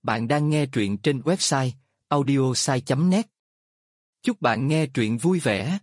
Bạn đang nghe truyện trên website audiosai.net. Chúc bạn nghe truyện vui vẻ.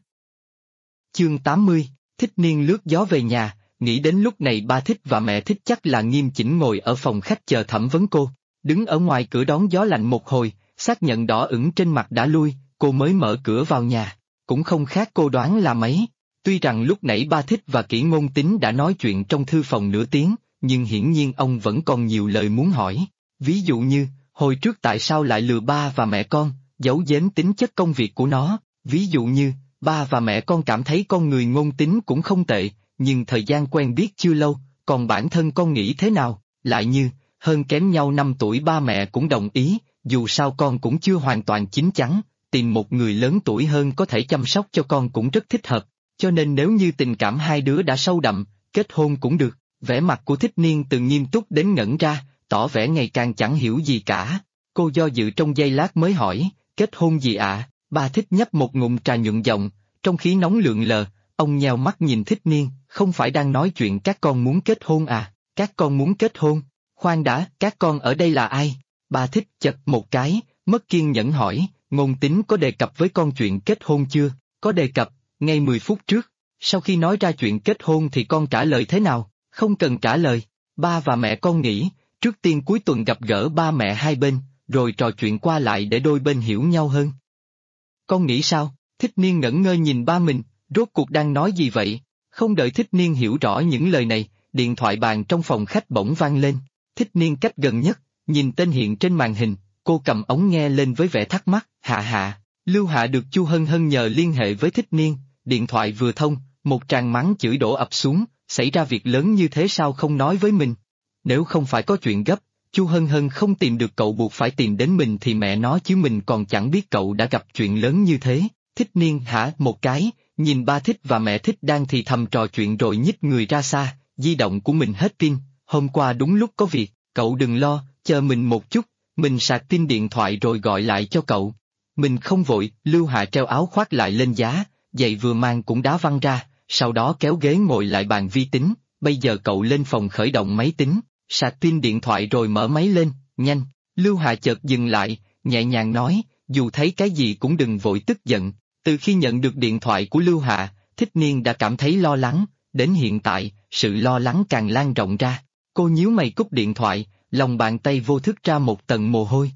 Chương 80, Thích Niên lướt gió về nhà, nghĩ đến lúc này ba Thích và mẹ Thích chắc là nghiêm chỉnh ngồi ở phòng khách chờ thẩm vấn cô. Đứng ở ngoài cửa đón gió lạnh một hồi, xác nhận đỏ ửng trên mặt đã lui, cô mới mở cửa vào nhà. Cũng không khác cô đoán là mấy. Tuy rằng lúc nãy ba Thích và Kỷ Ngôn Tính đã nói chuyện trong thư phòng nửa tiếng, nhưng hiển nhiên ông vẫn còn nhiều lời muốn hỏi. Ví dụ như, hồi trước tại sao lại lừa ba và mẹ con, giấu giếm tính chất công việc của nó. Ví dụ như, ba và mẹ con cảm thấy con người Ngôn Tính cũng không tệ, nhưng thời gian quen biết chưa lâu, còn bản thân con nghĩ thế nào. Lại như, hơn kém nhau 5 tuổi ba mẹ cũng đồng ý, dù sao con cũng chưa hoàn toàn chín chắn, tìm một người lớn tuổi hơn có thể chăm sóc cho con cũng rất thích hợp. Cho nên nếu như tình cảm hai đứa đã sâu đậm, kết hôn cũng được. Vẻ mặt của Thích Niên từ nghiêm túc đến ngẩn ra, tỏ vẻ ngày càng chẳng hiểu gì cả. Cô do dự trong giây lát mới hỏi, kết hôn gì ạ? Ba Thích nhấp một ngụm trà nhuận giọng, trong khí nóng lượn lờ, ông nheo mắt nhìn Thích Niên, không phải đang nói chuyện các con muốn kết hôn à? Các con muốn kết hôn? Khoan đã, các con ở đây là ai? Ba Thích chật một cái, mất kiên nhẫn hỏi, Ngôn Tính có đề cập với con chuyện kết hôn chưa? Có đề cập, ngay 10 phút trước. Sau khi nói ra chuyện kết hôn thì con trả lời thế nào? Không cần trả lời. Ba và mẹ con nghĩ, trước tiên cuối tuần gặp gỡ ba mẹ hai bên, rồi trò chuyện qua lại để đôi bên hiểu nhau hơn. Con nghĩ sao? Thích Niên ngẩn ngơ nhìn ba mình, rốt cuộc đang nói gì vậy? Không đợi Thích Niên hiểu rõ những lời này, điện thoại bàn trong phòng khách bỗng vang lên. Thích Niên cách gần nhất, nhìn tên hiện trên màn hình, cô cầm ống nghe lên với vẻ thắc mắc. Hạ, Lưu Hạ được Chu Hân Hân nhờ liên hệ với Thích Niên, điện thoại vừa thông, một tràng mắng chửi đổ ập xuống, xảy ra việc lớn như thế sao không nói với mình? Nếu không phải có chuyện gấp, Chu Hân Hân không tìm được cậu buộc phải tìm đến mình thì mẹ nó chứ mình còn chẳng biết cậu đã gặp chuyện lớn như thế. Thích Niên hả một cái, nhìn ba Thích và mẹ Thích đang thì thầm trò chuyện rồi nhích người ra xa, di động của mình hết pin, hôm qua đúng lúc có việc, cậu đừng lo, chờ mình một chút, mình sạc pin điện thoại rồi gọi lại cho cậu. Mình không vội, Lưu Hạ treo áo khoác lại lên giá, giày vừa mang cũng đá văng ra, sau đó kéo ghế ngồi lại bàn vi tính, bây giờ cậu lên phòng khởi động máy tính, sạc pin điện thoại rồi mở máy lên, nhanh. Lưu Hạ chợt dừng lại, nhẹ nhàng nói, dù thấy cái gì cũng đừng vội tức giận. Từ khi nhận được điện thoại của Lưu Hạ, Thích Niên đã cảm thấy lo lắng, đến hiện tại, sự lo lắng càng lan rộng ra. Cô nhíu mày cúp điện thoại, lòng bàn tay vô thức ra một tầng mồ hôi.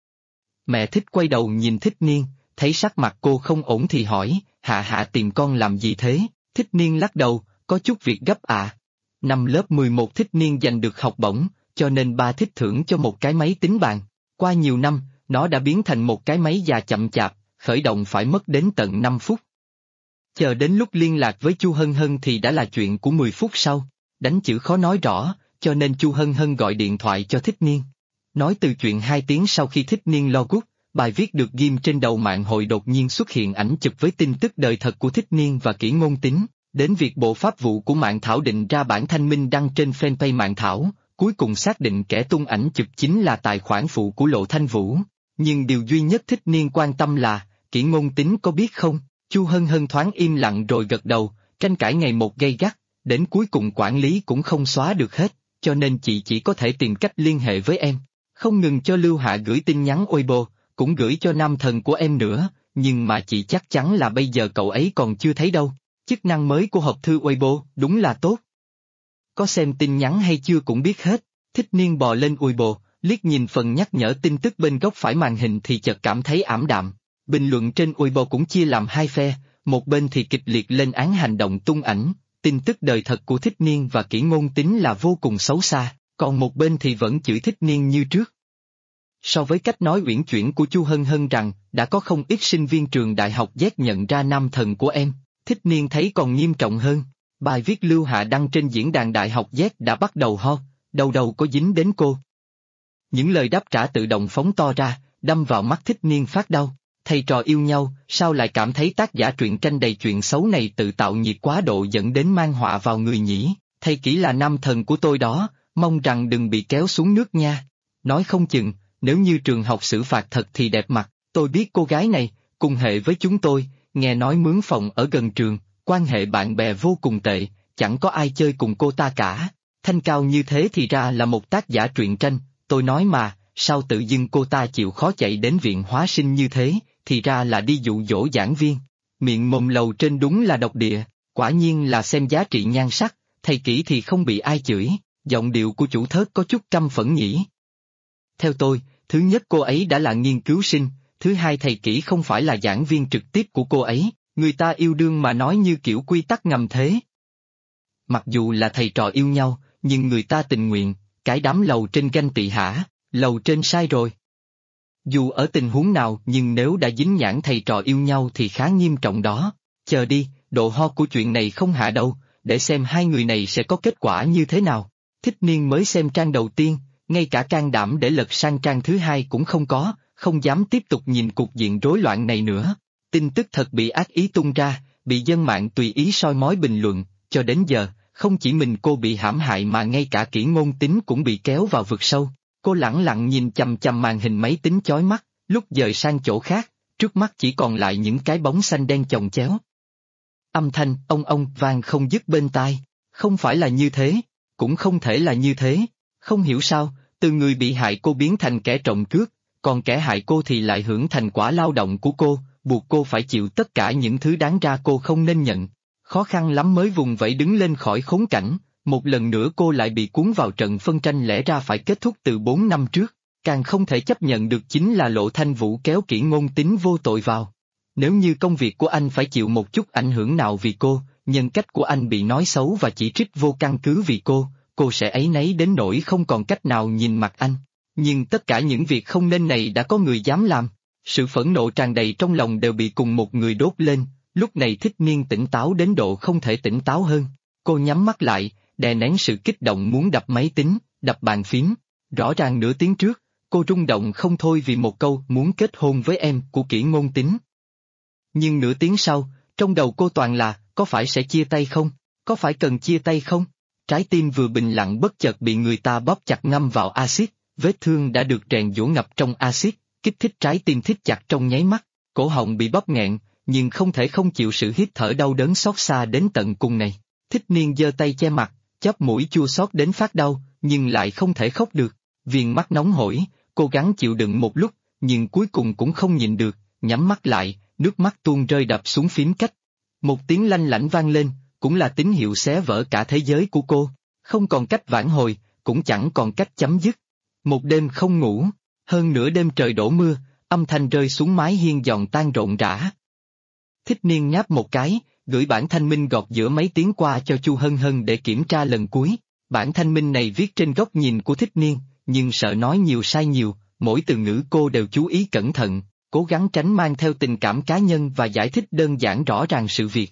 Mẹ Thích quay đầu nhìn Thích Niên, thấy sắc mặt cô không ổn thì hỏi, Hạ tìm con làm gì thế? Thích Niên lắc đầu, có chút việc gấp à. Năm lớp 11 Thích Niên giành được học bổng, cho nên ba Thích thưởng cho một cái máy tính bàn. Qua nhiều năm, nó đã biến thành một cái máy già chậm chạp, khởi động phải mất đến tận 5 phút. Chờ đến lúc liên lạc với Chu Hân Hân thì đã là chuyện của 10 phút sau. Đánh chữ khó nói rõ, cho nên Chu Hân Hân gọi điện thoại cho Thích Niên. Nói từ chuyện 2 tiếng sau khi Thích Niên logout, bài viết được ghim trên đầu mạng hội đột nhiên xuất hiện ảnh chụp với tin tức đời thật của Thích Niên và Kỷ Ngôn Tính, đến việc Bộ Pháp vụ của mạng thảo định ra bản thanh minh đăng trên fanpage mạng thảo, cuối cùng xác định kẻ tung ảnh chụp chính là tài khoản phụ của Lộ Thanh Vũ. Nhưng điều duy nhất Thích Niên quan tâm là, Kỷ Ngôn Tính có biết không? Chu Hân Hân thoáng im lặng rồi gật đầu, tranh cãi ngày một gay gắt, đến cuối cùng quản lý cũng không xóa được hết, cho nên chị chỉ có thể tìm cách liên hệ với em. Không ngừng cho Lưu Hạ gửi tin nhắn Weibo, cũng gửi cho nam thần của em nữa, nhưng mà chị chắc chắn là bây giờ cậu ấy còn chưa thấy đâu. Chức năng mới của hộp thư Weibo đúng là tốt. Có xem tin nhắn hay chưa cũng biết hết. Thích Niên bò lên Weibo, liếc nhìn phần nhắc nhở tin tức bên góc phải màn hình thì chợt cảm thấy ảm đạm. Bình luận trên Weibo cũng chia làm hai phe, một bên thì kịch liệt lên án hành động tung ảnh, tin tức đời thật của Thích Niên và Kỷ Ngôn Tính là vô cùng xấu xa, còn một bên thì vẫn chửi Thích Niên như trước. So với cách nói uyển chuyển của Chu Hân Hân rằng đã có không ít sinh viên trường đại học Z nhận ra nam thần của em, Thích Niên thấy còn nghiêm trọng hơn. Bài viết Lưu Hạ đăng trên diễn đàn đại học Z đã bắt đầu ho, đầu có dính đến cô. Những lời đáp trả tự động phóng to ra, đâm vào mắt Thích Niên phát đau. Thầy trò yêu nhau, sao lại cảm thấy tác giả truyện tranh đầy chuyện xấu này tự tạo nhiệt quá độ dẫn đến mang họa vào người nhỉ? Thầy Kỷ là nam thần của tôi đó, mong rằng đừng bị kéo xuống nước nha. Nói không chừng, nếu như trường học xử phạt thật thì đẹp mặt. Tôi biết cô gái này, cùng hệ với chúng tôi, nghe nói mướn phòng ở gần trường, quan hệ bạn bè vô cùng tệ, chẳng có ai chơi cùng cô ta cả. Thanh cao như thế thì ra là một tác giả truyện tranh, tôi nói mà, sao tự dưng cô ta chịu khó chạy đến viện hóa sinh như thế, thì ra là đi dụ dỗ giảng viên. Miệng mồm lầu trên đúng là độc địa, quả nhiên là xem giá trị nhan sắc, thầy kỹ thì không bị ai chửi, giọng điệu của chủ thớt có chút căm phẫn nhỉ. Theo tôi, thứ nhất cô ấy đã là nghiên cứu sinh, thứ hai thầy kỹ không phải là giảng viên trực tiếp của cô ấy, người ta yêu đương mà nói như kiểu quy tắc ngầm thế. Mặc dù là thầy trò yêu nhau, nhưng người ta tình nguyện, cái đám lầu trên ganh tị hả, lầu trên sai rồi. Dù ở tình huống nào nhưng nếu đã dính nhãn thầy trò yêu nhau thì khá nghiêm trọng đó. Chờ đi, độ ho của chuyện này không hạ đâu, để xem hai người này sẽ có kết quả như thế nào. Thích Niên mới xem trang đầu tiên, ngay cả can đảm để lật sang trang thứ hai cũng không có, không dám tiếp tục nhìn cục diện rối loạn này nữa. Tin tức thật bị ác ý tung ra, bị dân mạng tùy ý soi mói bình luận, cho đến giờ, không chỉ mình cô bị hãm hại mà ngay cả Kỷ Ngôn Tính cũng bị kéo vào vực sâu. Cô lẳng lặng nhìn chằm chằm màn hình máy tính chói mắt, lúc dời sang chỗ khác, trước mắt chỉ còn lại những cái bóng xanh đen chồng chéo. Âm thanh ông vang không dứt bên tai, không phải là như thế, cũng không thể là như thế, không hiểu sao, từ người bị hại cô biến thành kẻ trộm cướp, còn kẻ hại cô thì lại hưởng thành quả lao động của cô, buộc cô phải chịu tất cả những thứ đáng ra cô không nên nhận. Khó khăn lắm mới vùng vẫy đứng lên khỏi khốn cảnh, một lần nữa cô lại bị cuốn vào trận phân tranh lẽ ra phải kết thúc từ 4 năm trước, càng không thể chấp nhận được chính là Lộ Thanh Vũ kéo Kỷ Ngôn Tính vô tội vào. Nếu như công việc của anh phải chịu một chút ảnh hưởng nào vì cô, nhân cách của anh bị nói xấu và chỉ trích vô căn cứ vì cô sẽ áy náy đến nỗi không còn cách nào nhìn mặt anh. Nhưng tất cả những việc không nên này đã có người dám làm, sự phẫn nộ tràn đầy trong lòng đều bị cùng một người đốt lên, lúc này Thích Niên tỉnh táo đến độ không thể tỉnh táo hơn. Cô nhắm mắt lại, đè nén sự kích động muốn đập máy tính, đập bàn phím. Rõ ràng nửa tiếng trước, cô rung động không thôi vì một câu muốn kết hôn với em của Kỷ Ngôn Tính. Nhưng nửa tiếng sau, trong đầu cô toàn là, có phải sẽ chia tay không? Có phải cần chia tay không? Trái tim vừa bình lặng bất chợt bị người ta bóp chặt ngâm vào axit, vết thương đã được rèn giũa ngập trong axit, kích thích trái tim thít chặt trong nháy mắt, cổ họng bị bóp nghẹn, nhưng không thể không chịu sự hít thở đau đớn xót xa đến tận cùng này. Thích Niên giơ tay che mặt, chóp mũi chua xót đến phát đau, nhưng lại không thể khóc được. Viền mắt nóng hổi, cố gắng chịu đựng một lúc, nhưng cuối cùng cũng không nhịn được, nhắm mắt lại, nước mắt tuôn rơi đập xuống phím cách. Một tiếng lanh lảnh vang lên, cũng là tín hiệu xé vỡ cả thế giới của cô, không còn cách vãn hồi, cũng chẳng còn cách chấm dứt. Một đêm không ngủ, hơn nửa đêm trời đổ mưa, âm thanh rơi xuống mái hiên giòn tan rộn rã. Thích Niên nháp một cái, gửi bản thanh minh gọt giữa mấy tiếng qua cho Chu Hân Hân để kiểm tra lần cuối. Bản thanh minh này viết trên góc nhìn của Thích Niên, nhưng sợ nói nhiều sai nhiều, mỗi từ ngữ cô đều chú ý cẩn thận, cố gắng tránh mang theo tình cảm cá nhân và giải thích đơn giản rõ ràng sự việc.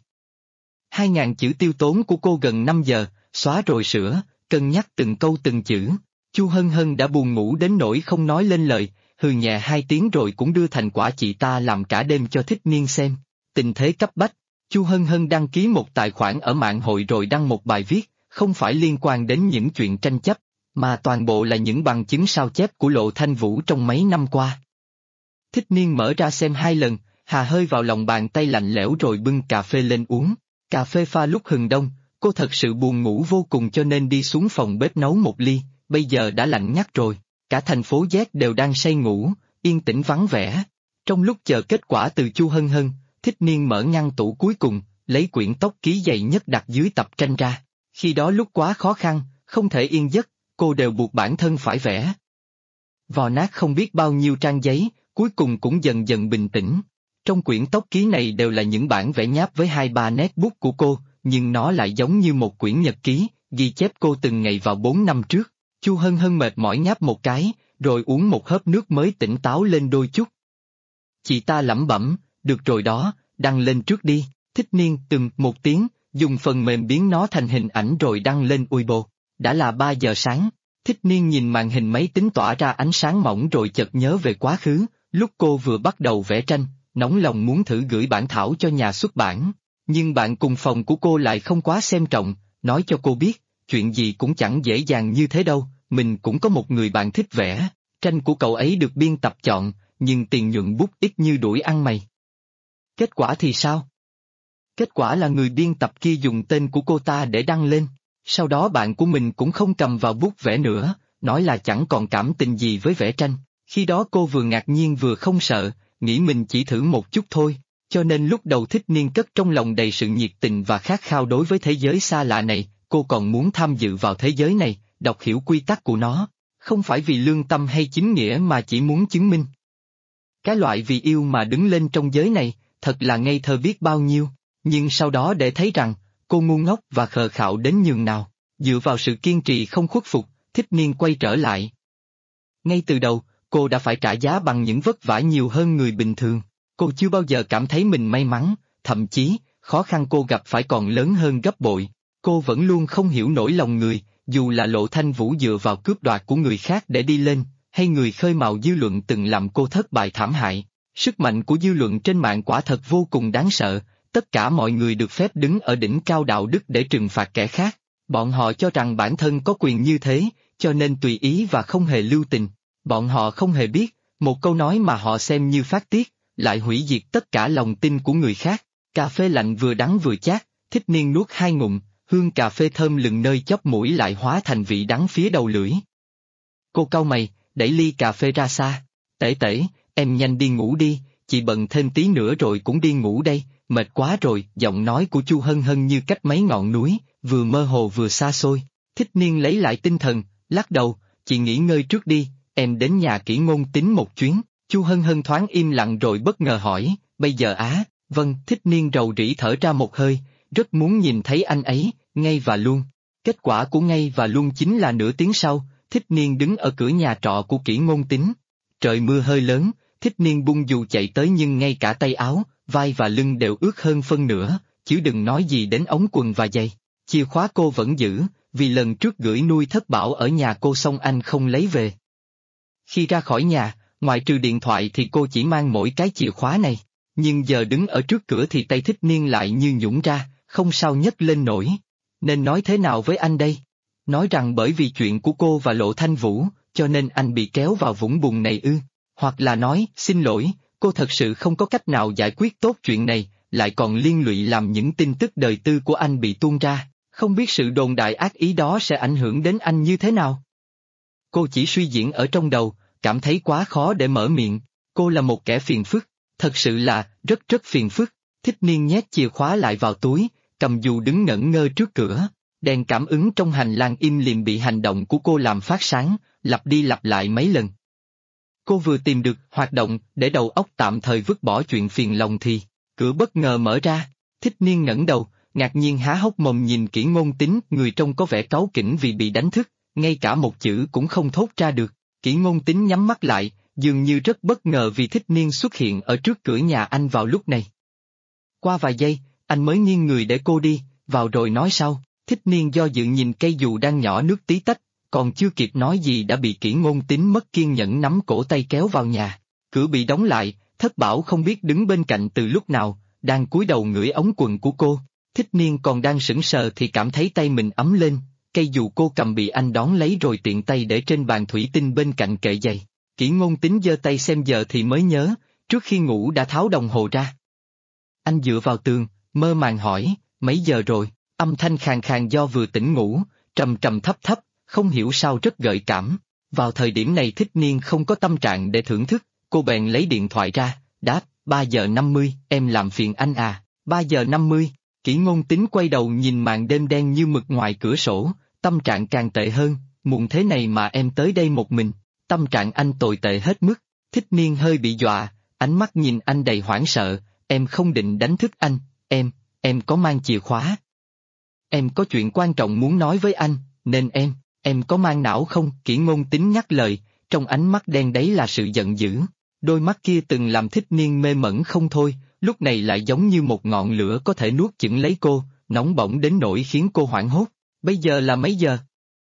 2.000 chữ tiêu tốn của cô gần 5 giờ, xóa rồi sửa, cân nhắc từng câu từng chữ. Chu Hân Hân đã buồn ngủ đến nỗi không nói lên lời, hừ nhẹ 2 tiếng rồi cũng đưa thành quả chị ta làm cả đêm cho Thích Niên xem. Tình thế cấp bách, Chu Hân Hân đăng ký một tài khoản ở mạng hội rồi đăng một bài viết, không phải liên quan đến những chuyện tranh chấp, mà toàn bộ là những bằng chứng sao chép của Lộ Thanh Vũ trong mấy năm qua. Thích Niên mở ra xem 2 lần, hà hơi vào lòng bàn tay lạnh lẽo rồi bưng cà phê lên uống. Cà phê pha lúc hừng đông, cô thật sự buồn ngủ vô cùng cho nên đi xuống phòng bếp nấu một ly, bây giờ đã lạnh ngắt rồi, cả thành phố Z đều đang say ngủ, yên tĩnh vắng vẻ. Trong lúc chờ kết quả từ Chu Hân Hân, Thích Niên mở ngăn tủ cuối cùng, lấy quyển tốc ký dày nhất đặt dưới tập tranh ra. Khi đó lúc quá khó khăn, không thể yên giấc, cô đều buộc bản thân phải vẽ. Vò nát không biết bao nhiêu trang giấy, cuối cùng cũng dần dần bình tĩnh. Trong quyển tốc ký này đều là những bản vẽ nháp với 2-3 nét bút của cô, nhưng nó lại giống như một quyển nhật ký, ghi chép cô từng ngày vào 4 năm trước. Chu Hân Hân mệt mỏi nháp một cái, rồi uống một hớp nước mới tỉnh táo lên đôi chút. Chị ta lẩm bẩm, được rồi đó, đăng lên trước đi. Thích Niên một tiếng, dùng phần mềm biến nó thành hình ảnh rồi đăng lên Weibo. Đã là 3 giờ sáng, Thích Niên nhìn màn hình máy tính tỏa ra ánh sáng mỏng rồi chợt nhớ về quá khứ, lúc cô vừa bắt đầu vẽ tranh, nóng lòng muốn thử gửi bản thảo cho nhà xuất bản. Nhưng bạn cùng phòng của cô lại không quá xem trọng, nói cho cô biết, chuyện gì cũng chẳng dễ dàng như thế đâu, mình cũng có một người bạn thích vẽ, tranh của cậu ấy được biên tập chọn, nhưng tiền nhuận bút ít như đuổi ăn mày. Kết quả thì sao? Kết quả là người biên tập kia dùng tên của cô ta để đăng lên, sau đó bạn của mình cũng không cầm vào bút vẽ nữa, nói là chẳng còn cảm tình gì với vẽ tranh. Khi đó cô vừa ngạc nhiên vừa không sợ, nghĩ mình chỉ thử một chút thôi, cho nên lúc đầu Thích Niên cất trong lòng đầy sự nhiệt tình và khát khao đối với thế giới xa lạ này, cô còn muốn tham dự vào thế giới này, đọc hiểu quy tắc của nó, không phải vì lương tâm hay chính nghĩa mà chỉ muốn chứng minh. Cái loại vì yêu mà đứng lên trong giới này, thật là ngây thơ biết bao nhiêu, nhưng sau đó để thấy rằng, cô ngu ngốc và khờ khạo đến nhường nào, dựa vào sự kiên trì không khuất phục, Thích Niên quay trở lại. Ngay từ đầu, cô đã phải trả giá bằng những vất vả nhiều hơn người bình thường, cô chưa bao giờ cảm thấy mình may mắn, thậm chí, khó khăn cô gặp phải còn lớn hơn gấp bội, cô vẫn luôn không hiểu nổi lòng người, dù là Lộ Thanh Vũ dựa vào cướp đoạt của người khác để đi lên, hay người khơi mào dư luận từng làm cô thất bại thảm hại. Sức mạnh của dư luận trên mạng quả thật vô cùng đáng sợ, tất cả mọi người được phép đứng ở đỉnh cao đạo đức để trừng phạt kẻ khác, bọn họ cho rằng bản thân có quyền như thế, cho nên tùy ý và không hề lưu tình. Bọn họ không hề biết, một câu nói mà họ xem như phát tiết, lại hủy diệt tất cả lòng tin của người khác. Cà phê lạnh vừa đắng vừa chát, Thích Niên nuốt 2 ngụm, hương cà phê thơm lừng nơi chóp mũi lại hóa thành vị đắng phía đầu lưỡi. Cô cau mày, đẩy ly cà phê ra xa. Tể tể, em nhanh đi ngủ đi, chị bận thêm tí nữa rồi cũng đi ngủ đây, mệt quá rồi. Giọng nói của Chu Hân Hân như cách mấy ngọn núi, vừa mơ hồ vừa xa xôi. Thích Niên lấy lại tinh thần, lắc đầu, chị nghỉ ngơi trước đi, em đến nhà Kỷ Ngôn Tính một chuyến. Chu Hân Hân thoáng im lặng rồi bất ngờ hỏi, bây giờ á? Vâng. Thích Niên rầu rĩ thở ra một hơi, rất muốn nhìn thấy anh ấy, ngay và luôn. Kết quả của ngay và luôn chính là nửa tiếng sau, Thích Niên đứng ở cửa nhà trọ của Kỷ Ngôn Tính. Trời mưa hơi lớn, Thích Niên bung dù chạy tới nhưng ngay cả tay áo, vai và lưng đều ướt hơn phân nửa, chứ đừng nói gì đến ống quần và giày. Chìa khóa cô vẫn giữ, vì lần trước gửi nuôi thất bảo ở nhà cô xong anh không lấy về. Khi ra khỏi nhà, ngoại trừ điện thoại thì cô chỉ mang mỗi cái chìa khóa này, nhưng giờ đứng ở trước cửa thì tay Thích Niên lại như nhũn ra, không sao nhấc lên nổi. Nên nói thế nào với anh đây? Nói rằng bởi vì chuyện của cô và Lộ Thanh Vũ, cho nên anh bị kéo vào vũng bùn này ư? Hoặc là nói, xin lỗi, cô thật sự không có cách nào giải quyết tốt chuyện này, lại còn liên lụy làm những tin tức đời tư của anh bị tuôn ra, không biết sự đồn đại ác ý đó sẽ ảnh hưởng đến anh như thế nào? Cô chỉ suy diễn ở trong đầu, cảm thấy quá khó để mở miệng, cô là một kẻ phiền phức, thật sự là, rất phiền phức. Thích Niên nhét chìa khóa lại vào túi, cầm dù đứng ngẩn ngơ trước cửa, đèn cảm ứng trong hành lang im lìm bị hành động của cô làm phát sáng, lặp đi lặp lại mấy lần. Cô vừa tìm được hoạt động để đầu óc tạm thời vứt bỏ chuyện phiền lòng thì, cửa bất ngờ mở ra, Thích Niên ngẩng đầu, ngạc nhiên há hốc mồm nhìn Kỷ Ngôn Tính, người trông có vẻ cáu kỉnh vì bị đánh thức, ngay cả một chữ cũng không thốt ra được. Kỷ Ngôn Tính nhắm mắt lại, dường như rất bất ngờ vì Thích Niên xuất hiện ở trước cửa nhà anh vào lúc này. Qua vài giây, anh mới nghiêng người để cô đi, vào rồi nói sau. Thích Niên do dự nhìn cây dù đang nhỏ nước tí tách, còn chưa kịp nói gì đã bị Kỷ Ngôn Tính mất kiên nhẫn nắm cổ tay kéo vào nhà. Cửa bị đóng lại, Thất Bảo không biết đứng bên cạnh từ lúc nào, đang cúi đầu ngửi ống quần của cô. Thích Niên còn đang sững sờ thì cảm thấy tay mình ấm lên, cây dù cô cầm bị anh đón lấy rồi tiện tay để trên bàn thủy tinh bên cạnh kệ giày. Kỷ Ngôn Tính giơ tay xem giờ thì mới nhớ, trước khi ngủ đã tháo đồng hồ ra. Anh dựa vào tường, mơ màng hỏi, mấy giờ rồi? Âm thanh khàn khàn do vừa tỉnh ngủ, trầm trầm thấp thấp, không hiểu sao rất gợi cảm. Vào thời điểm này Thích Niên không có tâm trạng để thưởng thức, cô bèn lấy điện thoại ra, đáp, 3 giờ 50, em làm phiền anh à, 3 giờ 50. Kỷ Ngôn Tính quay đầu nhìn màn đêm đen như mực ngoài cửa sổ, tâm trạng càng tệ hơn, muộn thế này mà em tới đây một mình, tâm trạng anh tồi tệ hết mức. Thích Niên hơi bị dọa, ánh mắt nhìn anh đầy hoảng sợ, em không định đánh thức anh, em có mang chìa khóa. Em có chuyện quan trọng muốn nói với anh, nên em có mang não không? Kỷ Ngôn Tính nhắc lời, trong ánh mắt đen đấy là sự giận dữ, đôi mắt kia từng làm Thích Niên mê mẩn không thôi, lúc này lại giống như một ngọn lửa có thể nuốt chửng lấy cô, nóng bỏng đến nỗi khiến cô hoảng hốt. Bây giờ là mấy giờ?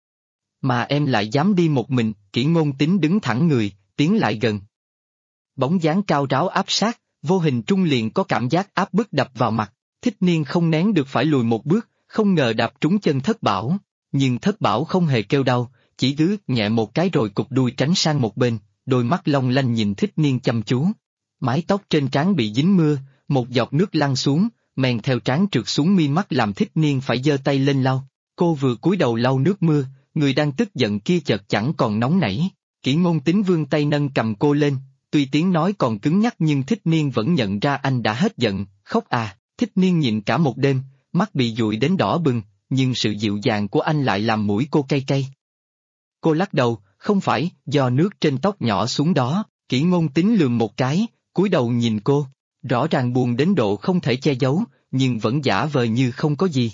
Mà em lại dám đi một mình? Kỷ Ngôn Tính đứng thẳng người, tiến lại gần. Bóng dáng cao ráo áp sát, vô hình trung liền có cảm giác áp bức đập vào mặt, Thích Niên không nén được phải lùi một bước, không ngờ đạp trúng chân Thất Bảo, nhưng Thất Bảo không hề kêu đau, chỉ gứ nhẹ một cái rồi cụp đuôi tránh sang một bên, đôi mắt long lanh nhìn Thích Niên chăm chú. Mái tóc trên trán bị dính mưa, một giọt nước lăn xuống, men theo trán trượt xuống mi mắt làm Thích Niên phải giơ tay lên lau. Cô vừa cúi đầu lau nước mưa, người đang tức giận kia chợt chẳng còn nóng nảy. Kỷ Ngôn Tín vươn tay nâng cầm cô lên, tuy tiếng nói còn cứng nhắc nhưng Thích Niên vẫn nhận ra anh đã hết giận. Khóc à? Thích Niên nhịn cả một đêm, mắt bị dụi đến đỏ bừng, nhưng sự dịu dàng của anh lại làm mũi cô cay cay. Cô lắc đầu, không phải, do nước trên tóc nhỏ xuống đó. Kỷ Ngôn Tín lườm một cái, cúi đầu nhìn cô, rõ ràng buồn đến độ không thể che giấu, nhưng vẫn giả vờ như không có gì.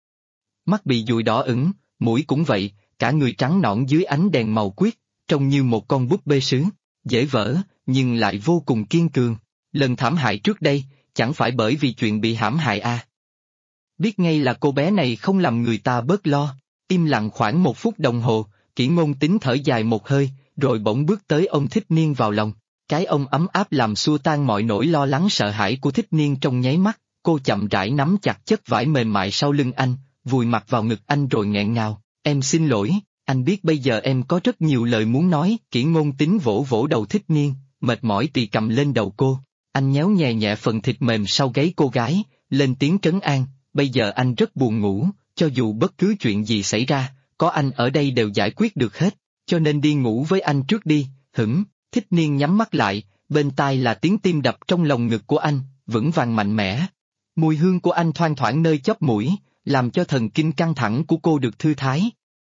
Mắt bị dụi đỏ ửng, mũi cũng vậy, cả người trắng nõn dưới ánh đèn màu quyết, trông như một con búp bê sứ, dễ vỡ, nhưng lại vô cùng kiên cường. Lần thảm hại trước đây, chẳng phải bởi vì chuyện bị hãm hại à? Biết ngay là cô bé này không làm người ta bớt lo. Im lặng khoảng 1 phút đồng hồ, Kỷ Ngôn Tín thở dài một hơi, rồi bỗng bước tới ôm Thích Niên vào lòng. Cái ôm ấm áp làm xua tan mọi nỗi lo lắng sợ hãi của Thích Niên trong nháy mắt. Cô chậm rãi nắm chặt chất vải mềm mại sau lưng anh, vùi mặt vào ngực anh rồi nghẹn ngào. Em xin lỗi, anh biết bây giờ em có rất nhiều lời muốn nói. Kỷ Ngôn Tín vỗ vỗ đầu Thích Niên, mệt mỏi tì cầm lên đầu cô. Anh nhéo nhẹ nhẹ phần thịt mềm sau gáy cô gái, lên tiếng trấn an. Bây giờ anh rất buồn ngủ, cho dù bất cứ chuyện gì xảy ra, có anh ở đây đều giải quyết được hết, cho nên đi ngủ với anh trước đi. Thích Niên nhắm mắt lại, bên tai là tiếng tim đập trong lồng ngực của anh, vững vàng mạnh mẽ. Mùi hương của anh thoang thoảng nơi chóp mũi, làm cho thần kinh căng thẳng của cô được thư thái.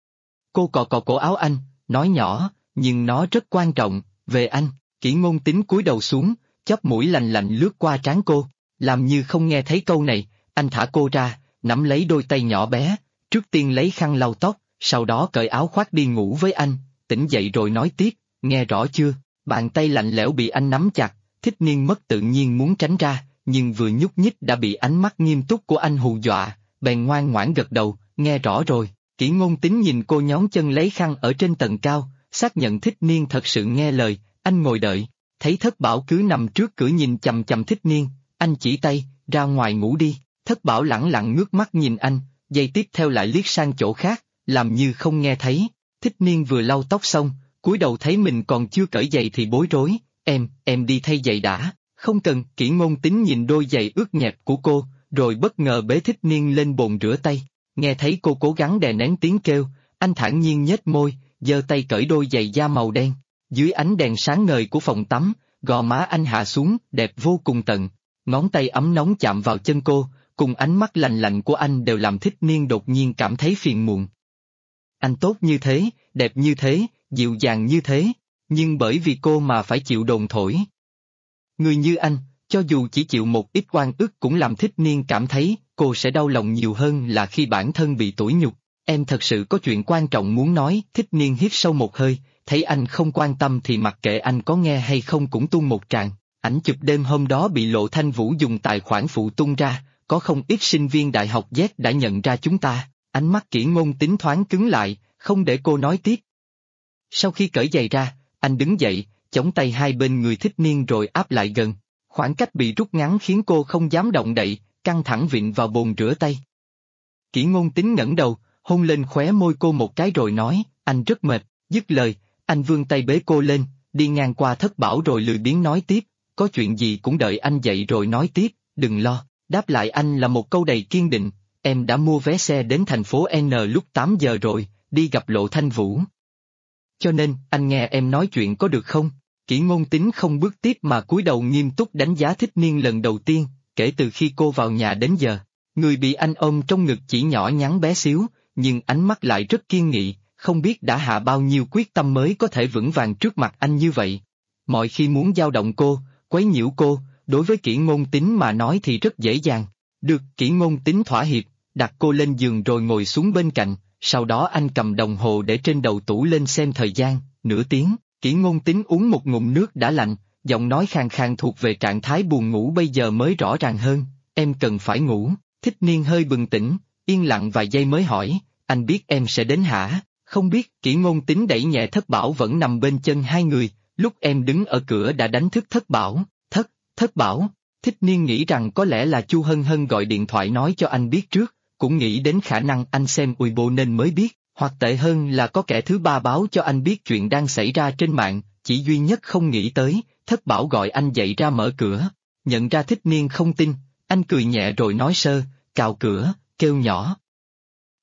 Cô cọ cọ cổ áo anh, nói nhỏ, nhưng nó rất quan trọng, về anh. Kỷ Ngôn Tín cúi đầu xuống, chóp mũi lành lạnh lướt qua trán cô, làm như không nghe thấy câu này. Anh thả cô ra, nắm lấy đôi tay nhỏ bé, trước tiên lấy khăn lau tóc, sau đó cởi áo khoác đi ngủ với anh, tỉnh dậy rồi nói tiếp, nghe rõ chưa? Bàn tay lạnh lẽo bị anh nắm chặt, Thích Niên mất tự nhiên muốn tránh ra, nhưng vừa nhúc nhích đã bị ánh mắt nghiêm túc của anh hù dọa, bèn ngoan ngoãn gật đầu, nghe rõ rồi. Kỷ Ngôn Tín nhìn cô nhón chân lấy khăn ở trên tầng cao, xác nhận Thích Niên thật sự nghe lời. Anh ngồi đợi, thấy Thất Bảo cứ nằm trước cửa nhìn chằm chằm Thích Niên, anh chỉ tay, ra ngoài ngủ đi. Thất Bảo lẳng lặng ngước mắt nhìn anh, giây tiếp theo lại liếc sang chỗ khác, làm như không nghe thấy. Thích Niên vừa lau tóc xong, cúi đầu thấy mình còn chưa cởi giày thì bối rối, em đi thay giày đã. Không cần. Kỷ Ngôn Tín nhìn đôi giày ướt nhẹp của cô, rồi bất ngờ bế Thích Niên lên bồn rửa tay. Nghe thấy cô cố gắng đè nén tiếng kêu, anh thản nhiên nhếch môi, giơ tay cởi đôi giày da màu đen. Dưới ánh đèn sáng ngời của phòng tắm, gò má anh hạ xuống, đẹp vô cùng tận. Ngón tay ấm nóng chạm vào chân cô, cùng ánh mắt lạnh lạnh của anh đều làm Thích Niên đột nhiên cảm thấy phiền muộn. Anh tốt như thế, đẹp như thế, dịu dàng như thế, nhưng bởi vì cô mà phải chịu đồn thổi. Người như anh, cho dù chỉ chịu một ít oan ức cũng làm Thích Niên cảm thấy cô sẽ đau lòng nhiều hơn là khi bản thân bị tủi nhục. Em thật sự có chuyện quan trọng muốn nói. Thích Niên hít sâu một hơi, thấy anh không quan tâm thì mặc kệ anh có nghe hay không cũng tung một tràng. Ảnh chụp đêm hôm đó bị Lộ Thanh Vũ dùng tài khoản phụ tung ra, có không ít sinh viên đại học Z đã nhận ra chúng ta. Ánh mắt Kỷ Ngôn Tín thoáng cứng lại, không để cô nói tiếp. Sau khi cởi giày ra, anh đứng dậy, chống tay hai bên người Thích Niên rồi áp lại gần. Khoảng cách bị rút ngắn khiến cô không dám động đậy, căng thẳng vịn vào bồn rửa tay. Kỷ Ngôn Tín ngẩng đầu, hôn lên khóe môi cô một cái rồi nói, anh rất mệt. Dứt lời, anh vươn tay bế cô lên, đi ngang qua Thất Bảo rồi lười biếng nói tiếp, có chuyện gì cũng đợi anh dậy rồi nói tiếp, đừng lo. Đáp lại anh là một câu đầy kiên định, em đã mua vé xe đến thành phố N lúc 8 giờ rồi, đi gặp Lộ Thanh Vũ. Cho nên, anh nghe em nói chuyện có được không? Kỷ Ngôn Tín không bước tiếp mà cúi đầu nghiêm túc đánh giá Thích Niên lần đầu tiên, kể từ khi cô vào nhà đến giờ. Người bị anh ôm trong ngực chỉ nhỏ nhắn bé xíu, nhưng ánh mắt lại rất kiên nghị, không biết đã hạ bao nhiêu quyết tâm mới có thể vững vàng trước mặt anh như vậy. Mọi khi muốn dao động cô, quấy nhiễu cô, đối với Kỷ Ngôn Tín mà nói thì rất dễ dàng. Được. Kỷ Ngôn Tín thỏa hiệp, đặt cô lên giường rồi ngồi xuống bên cạnh, sau đó anh cầm đồng hồ để trên đầu tủ lên xem thời gian, nửa tiếng. Kỷ Ngôn Tín uống một ngụm nước đã lạnh, giọng nói khàn khàn thuộc về trạng thái buồn ngủ bây giờ mới rõ ràng hơn, em cần phải ngủ. Thích Niên hơi bừng tỉnh, yên lặng vài giây mới hỏi, anh biết em sẽ đến hả? Không biết. Kỷ Ngôn Tín đẩy nhẹ Thất Bảo vẫn nằm bên chân hai người, lúc em đứng ở cửa đã đánh thức Thất Bảo. Thất Bảo. Thích Niên nghĩ rằng có lẽ là Chu Hân Hân gọi điện thoại nói cho anh biết trước, cũng nghĩ đến khả năng anh xem Weibo nên mới biết, hoặc tệ hơn là có kẻ thứ ba báo cho anh biết chuyện đang xảy ra trên mạng, chỉ duy nhất không nghĩ tới, Thất Bảo gọi anh dậy ra mở cửa. Nhận ra Thích Niên không tin, anh cười nhẹ rồi nói sơ, cào cửa, kêu nhỏ.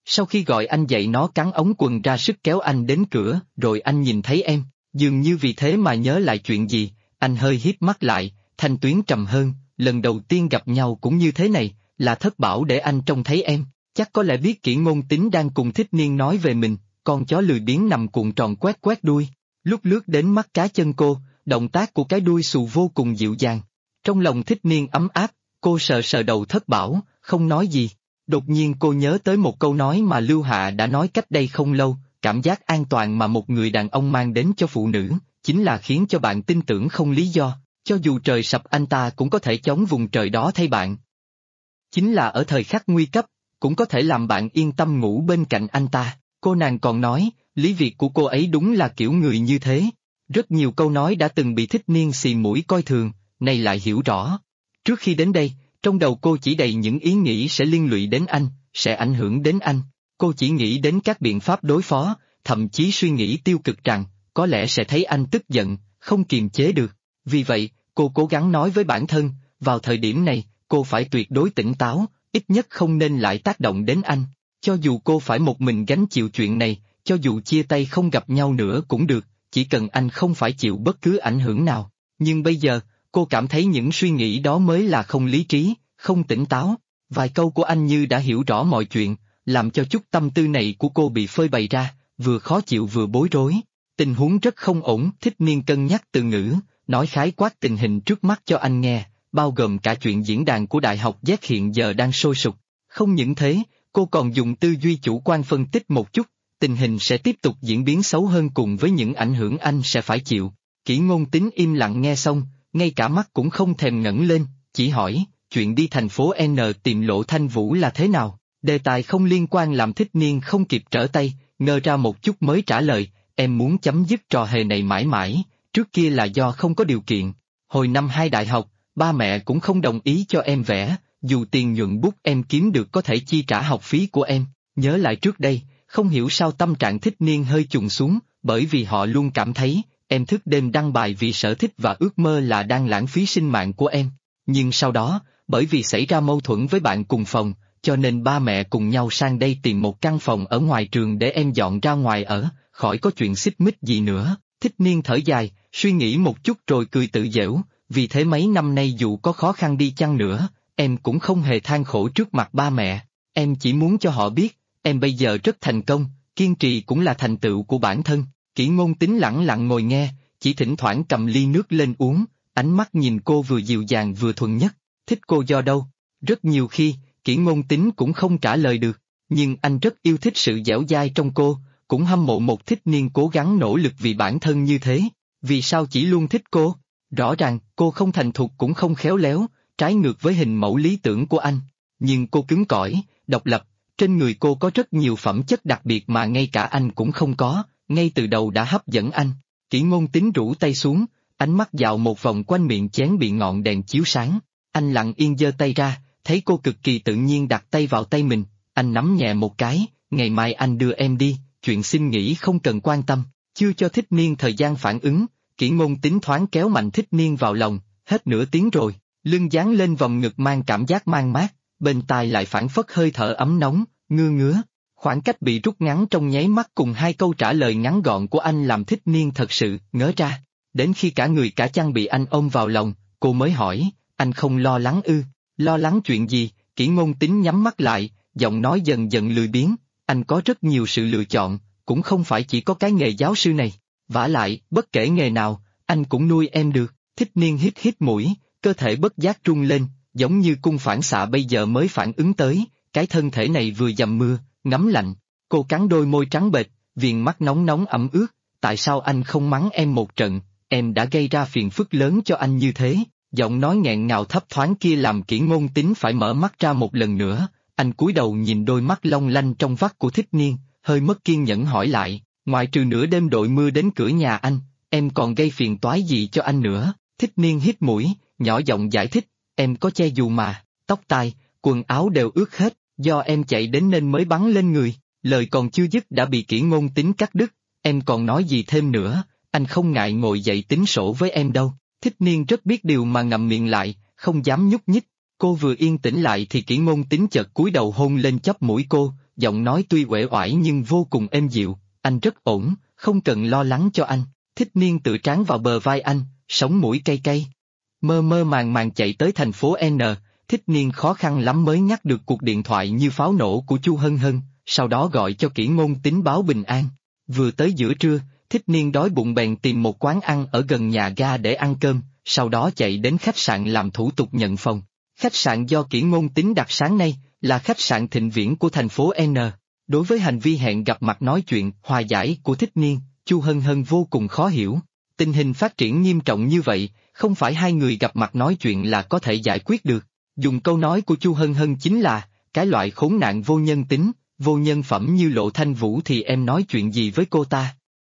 Sau khi gọi anh dậy nó cắn ống quần ra sức kéo anh đến cửa, rồi anh nhìn thấy em, dường như vì thế mà nhớ lại chuyện gì, anh hơi híp mắt lại, thanh tuyến trầm hơn, lần đầu tiên gặp nhau cũng như thế này, là thất bảo để anh trông thấy em, chắc có lẽ biết Kỷ Ngôn Tính đang cùng Thích Niên nói về mình, con chó lười biếng nằm cuộn tròn quét quét đuôi, lúc lướt đến mắt cá chân cô, động tác của cái đuôi xù vô cùng dịu dàng. Trong lòng Thích Niên ấm áp, cô sờ sờ đầu thất bảo, không nói gì. Đột nhiên cô nhớ tới một câu nói mà Lưu Hạ đã nói cách đây không lâu, cảm giác an toàn mà một người đàn ông mang đến cho phụ nữ, chính là khiến cho bạn tin tưởng không lý do, cho dù trời sập anh ta cũng có thể chống vùng trời đó thay bạn. Chính là ở thời khắc nguy cấp, cũng có thể làm bạn yên tâm ngủ bên cạnh anh ta. Cô nàng còn nói, lý việc của cô ấy đúng là kiểu người như thế. Rất nhiều câu nói đã từng bị Thích Niên xì mũi coi thường, nay lại hiểu rõ. Trước khi đến đây, trong đầu cô chỉ đầy những ý nghĩ sẽ liên lụy đến anh, sẽ ảnh hưởng đến anh. Cô chỉ nghĩ đến các biện pháp đối phó, thậm chí suy nghĩ tiêu cực rằng, có lẽ sẽ thấy anh tức giận, không kiềm chế được. Vì vậy, cô cố gắng nói với bản thân, vào thời điểm này, cô phải tuyệt đối tỉnh táo, ít nhất không nên lại tác động đến anh. Cho dù cô phải một mình gánh chịu chuyện này, cho dù chia tay không gặp nhau nữa cũng được, chỉ cần anh không phải chịu bất cứ ảnh hưởng nào. Nhưng bây giờ, cô cảm thấy những suy nghĩ đó mới là không lý trí, không tỉnh táo. Vài câu của anh như đã hiểu rõ mọi chuyện, làm cho chút tâm tư này của cô bị phơi bày ra, vừa khó chịu vừa bối rối. Tình huống rất không ổn, Thích Niên cân nhắc từ ngữ, nói khái quát tình hình trước mắt cho anh nghe, bao gồm cả chuyện diễn đàn của Đại học Z hiện giờ đang sôi sục. Không những thế, cô còn dùng tư duy chủ quan phân tích một chút, tình hình sẽ tiếp tục diễn biến xấu hơn cùng với những ảnh hưởng anh sẽ phải chịu. Kỷ Ngôn Tính im lặng nghe xong, ngay cả mắt cũng không thèm ngẩng lên, chỉ hỏi, chuyện đi thành phố N tìm Lộ Thanh Vũ là thế nào? Đề tài không liên quan làm Thích Niên không kịp trở tay, ngơ ra một chút mới trả lời, em muốn chấm dứt trò hề này mãi mãi, trước kia là do không có điều kiện. Hồi năm 2 đại học, ba mẹ cũng không đồng ý cho em vẽ, dù tiền nhuận bút em kiếm được có thể chi trả học phí của em. Nhớ lại trước đây, không hiểu sao tâm trạng Thích Niên hơi chùng xuống, bởi vì họ luôn cảm thấy, em thức đêm đăng bài vì sở thích và ước mơ là đang lãng phí sinh mạng của em. Nhưng sau đó, bởi vì xảy ra mâu thuẫn với bạn cùng phòng, cho nên ba mẹ cùng nhau sang đây tìm một căn phòng ở ngoài trường để em dọn ra ngoài ở, khỏi có chuyện xích mích gì nữa. Thích Niên thở dài, suy nghĩ một chút rồi cười tự giễu, vì thế mấy năm nay dù có khó khăn đi chăng nữa, em cũng không hề than khổ trước mặt ba mẹ, em chỉ muốn cho họ biết, em bây giờ rất thành công, kiên trì cũng là thành tựu của bản thân. Kỷ Ngôn Tính lẳng lặng ngồi nghe, chỉ thỉnh thoảng cầm ly nước lên uống, ánh mắt nhìn cô vừa dịu dàng vừa thuần nhất. Thích cô do đâu? Rất nhiều khi, Kỷ Ngôn Tính cũng không trả lời được, nhưng anh rất yêu thích sự dẻo dai trong cô, cũng hâm mộ một Thích Niên cố gắng nỗ lực vì bản thân như thế. Vì sao chỉ luôn thích cô? Rõ ràng, cô không thành thục cũng không khéo léo, trái ngược với hình mẫu lý tưởng của anh. Nhưng cô cứng cỏi, độc lập, trên người cô có rất nhiều phẩm chất đặc biệt mà ngay cả anh cũng không có, ngay từ đầu đã hấp dẫn anh. Kỷ Ngôn Tính rũ tay xuống, ánh mắt dạo một vòng quanh miệng chén bị ngọn đèn chiếu sáng. Anh lặng yên giơ tay ra, thấy cô cực kỳ tự nhiên đặt tay vào tay mình, anh nắm nhẹ một cái, ngày mai anh đưa em đi, chuyện xin nghỉ không cần quan tâm. Chưa cho Thích Niên thời gian phản ứng, Kỷ Ngôn Tính thoáng kéo mạnh Thích Niên vào lòng, hết nửa tiếng rồi, lưng dán lên vòng ngực mang cảm giác man mát, bên tai lại phảng phất hơi thở ấm nóng, ngứa ngứa. Khoảng cách bị rút ngắn trong nháy mắt cùng hai câu trả lời ngắn gọn của anh làm Thích Niên thật sự ngớ ra. Đến khi cả người cả chăn bị anh ôm vào lòng, cô mới hỏi, anh không lo lắng ư? Lo lắng chuyện gì? Kỷ Ngôn Tính nhắm mắt lại, giọng nói dần dần lười biếng, anh có rất nhiều sự lựa chọn, cũng không phải chỉ có cái nghề giáo sư này. Vả lại, bất kể nghề nào, anh cũng nuôi em được. Thích Niên hít hít mũi, cơ thể bất giác rung lên, giống như cung phản xạ bây giờ mới phản ứng tới, cái thân thể này vừa dầm mưa, ngấm lạnh. Cô cắn đôi môi trắng bệch, viền mắt nóng nóng ẩm ướt, tại sao anh không mắng em một trận, em đã gây ra phiền phức lớn cho anh như thế. Giọng nói nghẹn ngào thấp thoáng kia làm Kỷ Ngôn Tính phải mở mắt ra một lần nữa, anh cúi đầu nhìn đôi mắt long lanh trong vắt của Thích Niên, hơi mất kiên nhẫn hỏi lại, ngoại trừ nửa đêm đội mưa đến cửa nhà anh, em còn gây phiền toái gì cho anh nữa? Thích Niên hít mũi, nhỏ giọng giải thích, em có che dù mà, tóc tai, quần áo đều ướt hết, do em chạy đến nên mới bắn lên người. Lời còn chưa dứt đã bị Kỷ Ngôn Tính cắt đứt, em còn nói gì thêm nữa, anh không ngại ngồi dậy tính sổ với em đâu. Thích Niên rất biết điều mà ngậm miệng lại, không dám nhúc nhích. Cô vừa yên tĩnh lại thì Kỷ Ngôn Tính chợt cúi đầu hôn lên chóp mũi cô, giọng nói tuy uể oải nhưng vô cùng êm dịu, anh rất ổn, không cần lo lắng cho anh. Thích Niên tựa trán vào bờ vai anh, sống mũi cay cay. Mơ mơ màng màng chạy tới thành phố N, Thích Niên khó khăn lắm mới nhắc được cuộc điện thoại như pháo nổ của Chu Hân Hân, sau đó gọi cho Kỷ Ngôn Tính báo bình an. Vừa tới giữa trưa, Thích Niên đói bụng bèn tìm một quán ăn ở gần nhà ga để ăn cơm, sau đó chạy đến khách sạn làm thủ tục nhận phòng. Khách sạn do Kỷ Ngôn Tính đặt sáng nay, là khách sạn Thịnh Viễn của thành phố N. Đối với hành vi hẹn gặp mặt nói chuyện, hòa giải của Thích Niên, Chu Hân Hân vô cùng khó hiểu. Tình hình phát triển nghiêm trọng như vậy, không phải hai người gặp mặt nói chuyện là có thể giải quyết được. Dùng câu nói của Chu Hân Hân chính là, cái loại khốn nạn vô nhân tính, vô nhân phẩm như Lộ Thanh Vũ thì em nói chuyện gì với cô ta?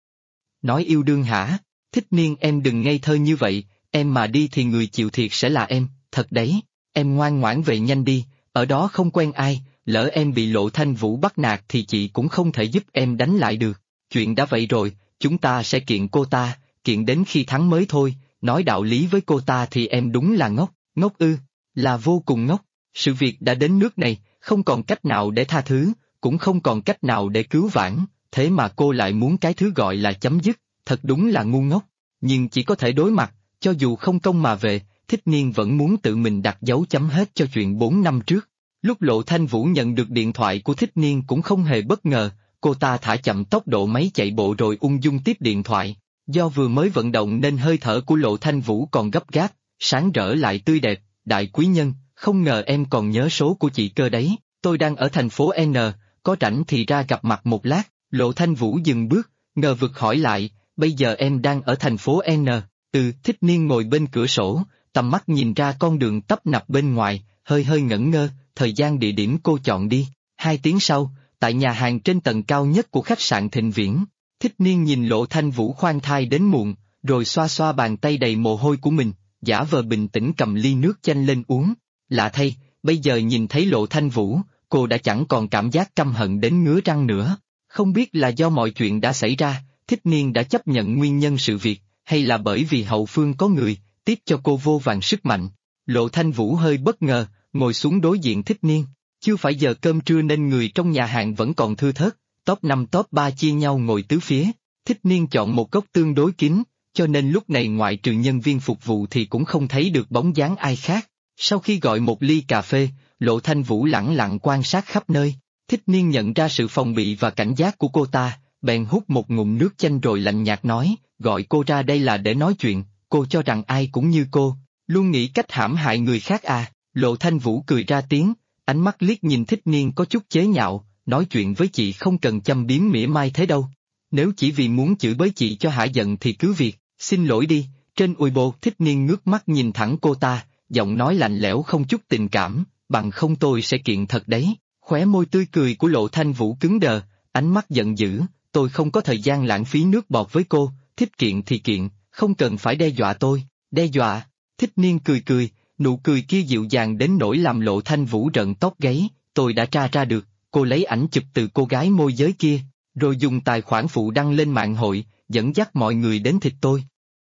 Nói yêu đương hả? Thích Niên em đừng ngây thơ như vậy, em mà đi thì người chịu thiệt sẽ là em, thật đấy, em ngoan ngoãn về nhanh đi, ở đó không quen ai, lỡ em bị Lộ Thanh Vũ bắt nạt thì chị cũng không thể giúp em đánh lại được. Chuyện đã vậy rồi, chúng ta sẽ kiện cô ta, kiện đến khi thắng mới thôi, nói đạo lý với cô ta thì em đúng là ngốc, ngốc ư, là vô cùng ngốc. Sự việc đã đến nước này, không còn cách nào để tha thứ, cũng không còn cách nào để cứu vãn, thế mà cô lại muốn cái thứ gọi là chấm dứt, thật đúng là ngu ngốc. Nhưng chỉ có thể đối mặt, cho dù không công mà về, Thích Niên vẫn muốn tự mình đặt dấu chấm hết cho chuyện 4 năm trước. Lúc Lộ Thanh Vũ nhận được điện thoại của Thích Niên cũng không hề bất ngờ, cô ta thả chậm tốc độ máy chạy bộ rồi ung dung tiếp điện thoại. Do vừa mới vận động nên hơi thở của Lộ Thanh Vũ còn gấp gáp, sáng rỡ lại tươi đẹp. Đại quý nhân, không ngờ em còn nhớ số của chị cơ đấy, tôi đang ở thành phố N, có rảnh thì ra gặp mặt một lát. Lộ Thanh Vũ dừng bước, ngờ vực hỏi lại, bây giờ em đang ở thành phố N? Thích Niên ngồi bên cửa sổ, tầm mắt nhìn ra con đường tấp nập bên ngoài, hơi hơi ngẩn ngơ, thời gian địa điểm cô chọn đi. 2 tiếng sau, tại nhà hàng trên tầng cao nhất của khách sạn Thịnh Viễn, Thích Niên nhìn Lộ Thanh Vũ khoan thai đến muộn, rồi xoa xoa bàn tay đầy mồ hôi của mình, giả vờ bình tĩnh cầm ly nước chanh lên uống. Lạ thay, bây giờ nhìn thấy Lộ Thanh Vũ, cô đã chẳng còn cảm giác căm hận đến ngứa răng nữa. Không biết là do mọi chuyện đã xảy ra, Thích Niên đã chấp nhận nguyên nhân sự việc, hay là bởi vì hậu phương có người, tiếp cho cô vô vàn sức mạnh. Lộ Thanh Vũ hơi bất ngờ, ngồi xuống đối diện Thích Niên. Chưa phải giờ cơm trưa nên người trong nhà hàng vẫn còn thưa thớt, top 5 top 3 chia nhau ngồi tứ phía. Thích Niên chọn một góc tương đối kín, cho nên lúc này ngoại trừ nhân viên phục vụ thì cũng không thấy được bóng dáng ai khác. Sau khi gọi một ly cà phê, Lộ Thanh Vũ lẳng lặng quan sát khắp nơi. Thích Niên nhận ra sự phòng bị và cảnh giác của cô ta, bèn hút một ngụm nước chanh rồi lạnh nhạt nói, gọi cô ra đây là để nói chuyện, cô cho rằng ai cũng như cô, luôn nghĩ cách hãm hại người khác à? Lộ Thanh Vũ cười ra tiếng, ánh mắt liếc nhìn Thích Niên có chút chế nhạo, nói chuyện với chị không cần châm biếm mỉa mai thế đâu. Nếu chỉ vì muốn chửi bới chị cho hả giận thì cứ việc, xin lỗi đi. Trên Weibo Thích Niên ngước mắt nhìn thẳng cô ta, giọng nói lạnh lẽo không chút tình cảm, bằng không tôi sẽ kiện thật đấy. Khóe môi tươi cười của Lộ Thanh Vũ cứng đờ, ánh mắt giận dữ, tôi không có thời gian lãng phí nước bọt với cô, thích kiện thì kiện, không cần phải đe dọa tôi. Đe dọa? Thích Niên cười cười, nụ cười kia dịu dàng đến nỗi làm Lộ Thanh Vũ rợn tóc gáy. Tôi đã tra ra được, cô lấy ảnh chụp từ cô gái môi giới kia, rồi dùng tài khoản phụ đăng lên mạng hội, dẫn dắt mọi người đến thịt tôi.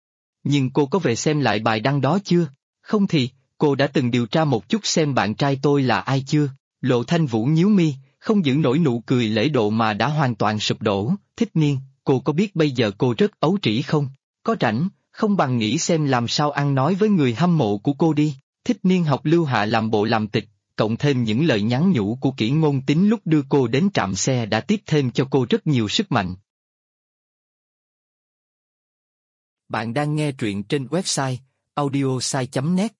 Nhưng cô có về xem lại bài đăng đó chưa? Không thì, cô đã từng điều tra một chút xem bạn trai tôi là ai chưa? Lộ Thanh Vũ nhíu mi, không giữ nổi nụ cười lễ độ mà đã hoàn toàn sụp đổ. Thích Niên, cô có biết bây giờ cô rất ấu trĩ không? Có rảnh, không bằng nghĩ xem làm sao ăn nói với người hâm mộ của cô đi. Thích Niên học Lưu Hạ làm bộ làm tịch, cộng thêm những lời nhắn nhủ của Kỷ Ngôn Tính lúc đưa cô đến trạm xe đã tiếp thêm cho cô rất nhiều sức mạnh. Bạn đang nghe truyện trên website audiosai.net.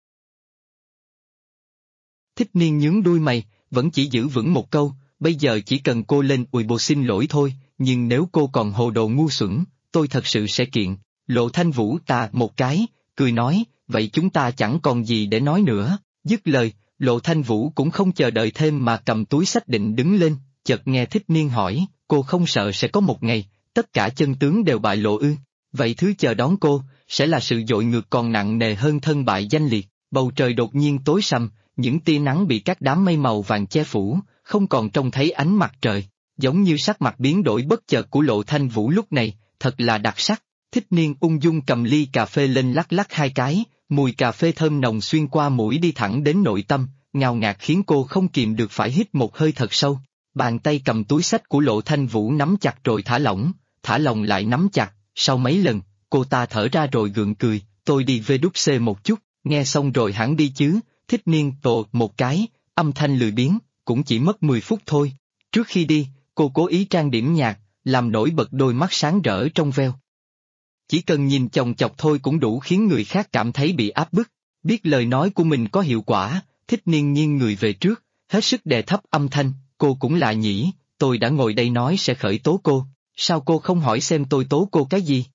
Thích Niên nhướng đuôi mày, vẫn chỉ giữ vững một câu, bây giờ chỉ cần cô lên Weibo xin lỗi thôi, nhưng nếu cô còn hồ đồ ngu xuẩn, tôi thật sự sẽ kiện. Lộ Thanh Vũ ta một cái, cười nói, vậy chúng ta chẳng còn gì để nói nữa. Dứt lời, Lộ Thanh Vũ cũng không chờ đợi thêm mà cầm túi xách định đứng lên, chợt nghe Thích Niên hỏi, cô không sợ sẽ có một ngày, tất cả chân tướng đều bại lộ ư? Vậy thứ chờ đón cô, sẽ là sự dội ngược còn nặng nề hơn thân bại danh liệt. Bầu trời đột nhiên tối sầm, những tia nắng bị các đám mây màu vàng che phủ, không còn trông thấy ánh mặt trời, giống như sắc mặt biến đổi bất chợt của Lộ Thanh Vũ lúc này, thật là đặc sắc. Thích Niên ung dung cầm ly cà phê lên lắc lắc 2 cái, mùi cà phê thơm nồng xuyên qua mũi đi thẳng đến nội tâm, ngào ngạt khiến cô không kìm được phải hít một hơi thật sâu. Bàn tay cầm túi xách của Lộ Thanh Vũ nắm chặt rồi thả lỏng lại nắm chặt, sau mấy lần, cô ta thở ra rồi gượng cười, tôi đi về đúc xê một chút, nghe xong rồi hẳn đi chứ, Thích Niên tộ một cái, âm thanh lười biếng, cũng chỉ mất 10 phút thôi. Trước khi đi, cô cố ý trang điểm nhạt, làm nổi bật đôi mắt sáng rỡ trong veo. Chỉ cần nhìn chòng chọc thôi cũng đủ khiến người khác cảm thấy bị áp bức. Biết lời nói của mình có hiệu quả, Thích Niên nghiêng người về trước, hết sức đè thấp âm thanh, cô cũng lạ nhỉ, tôi đã ngồi đây nói sẽ khởi tố cô, sao cô không hỏi xem tôi tố cô cái gì?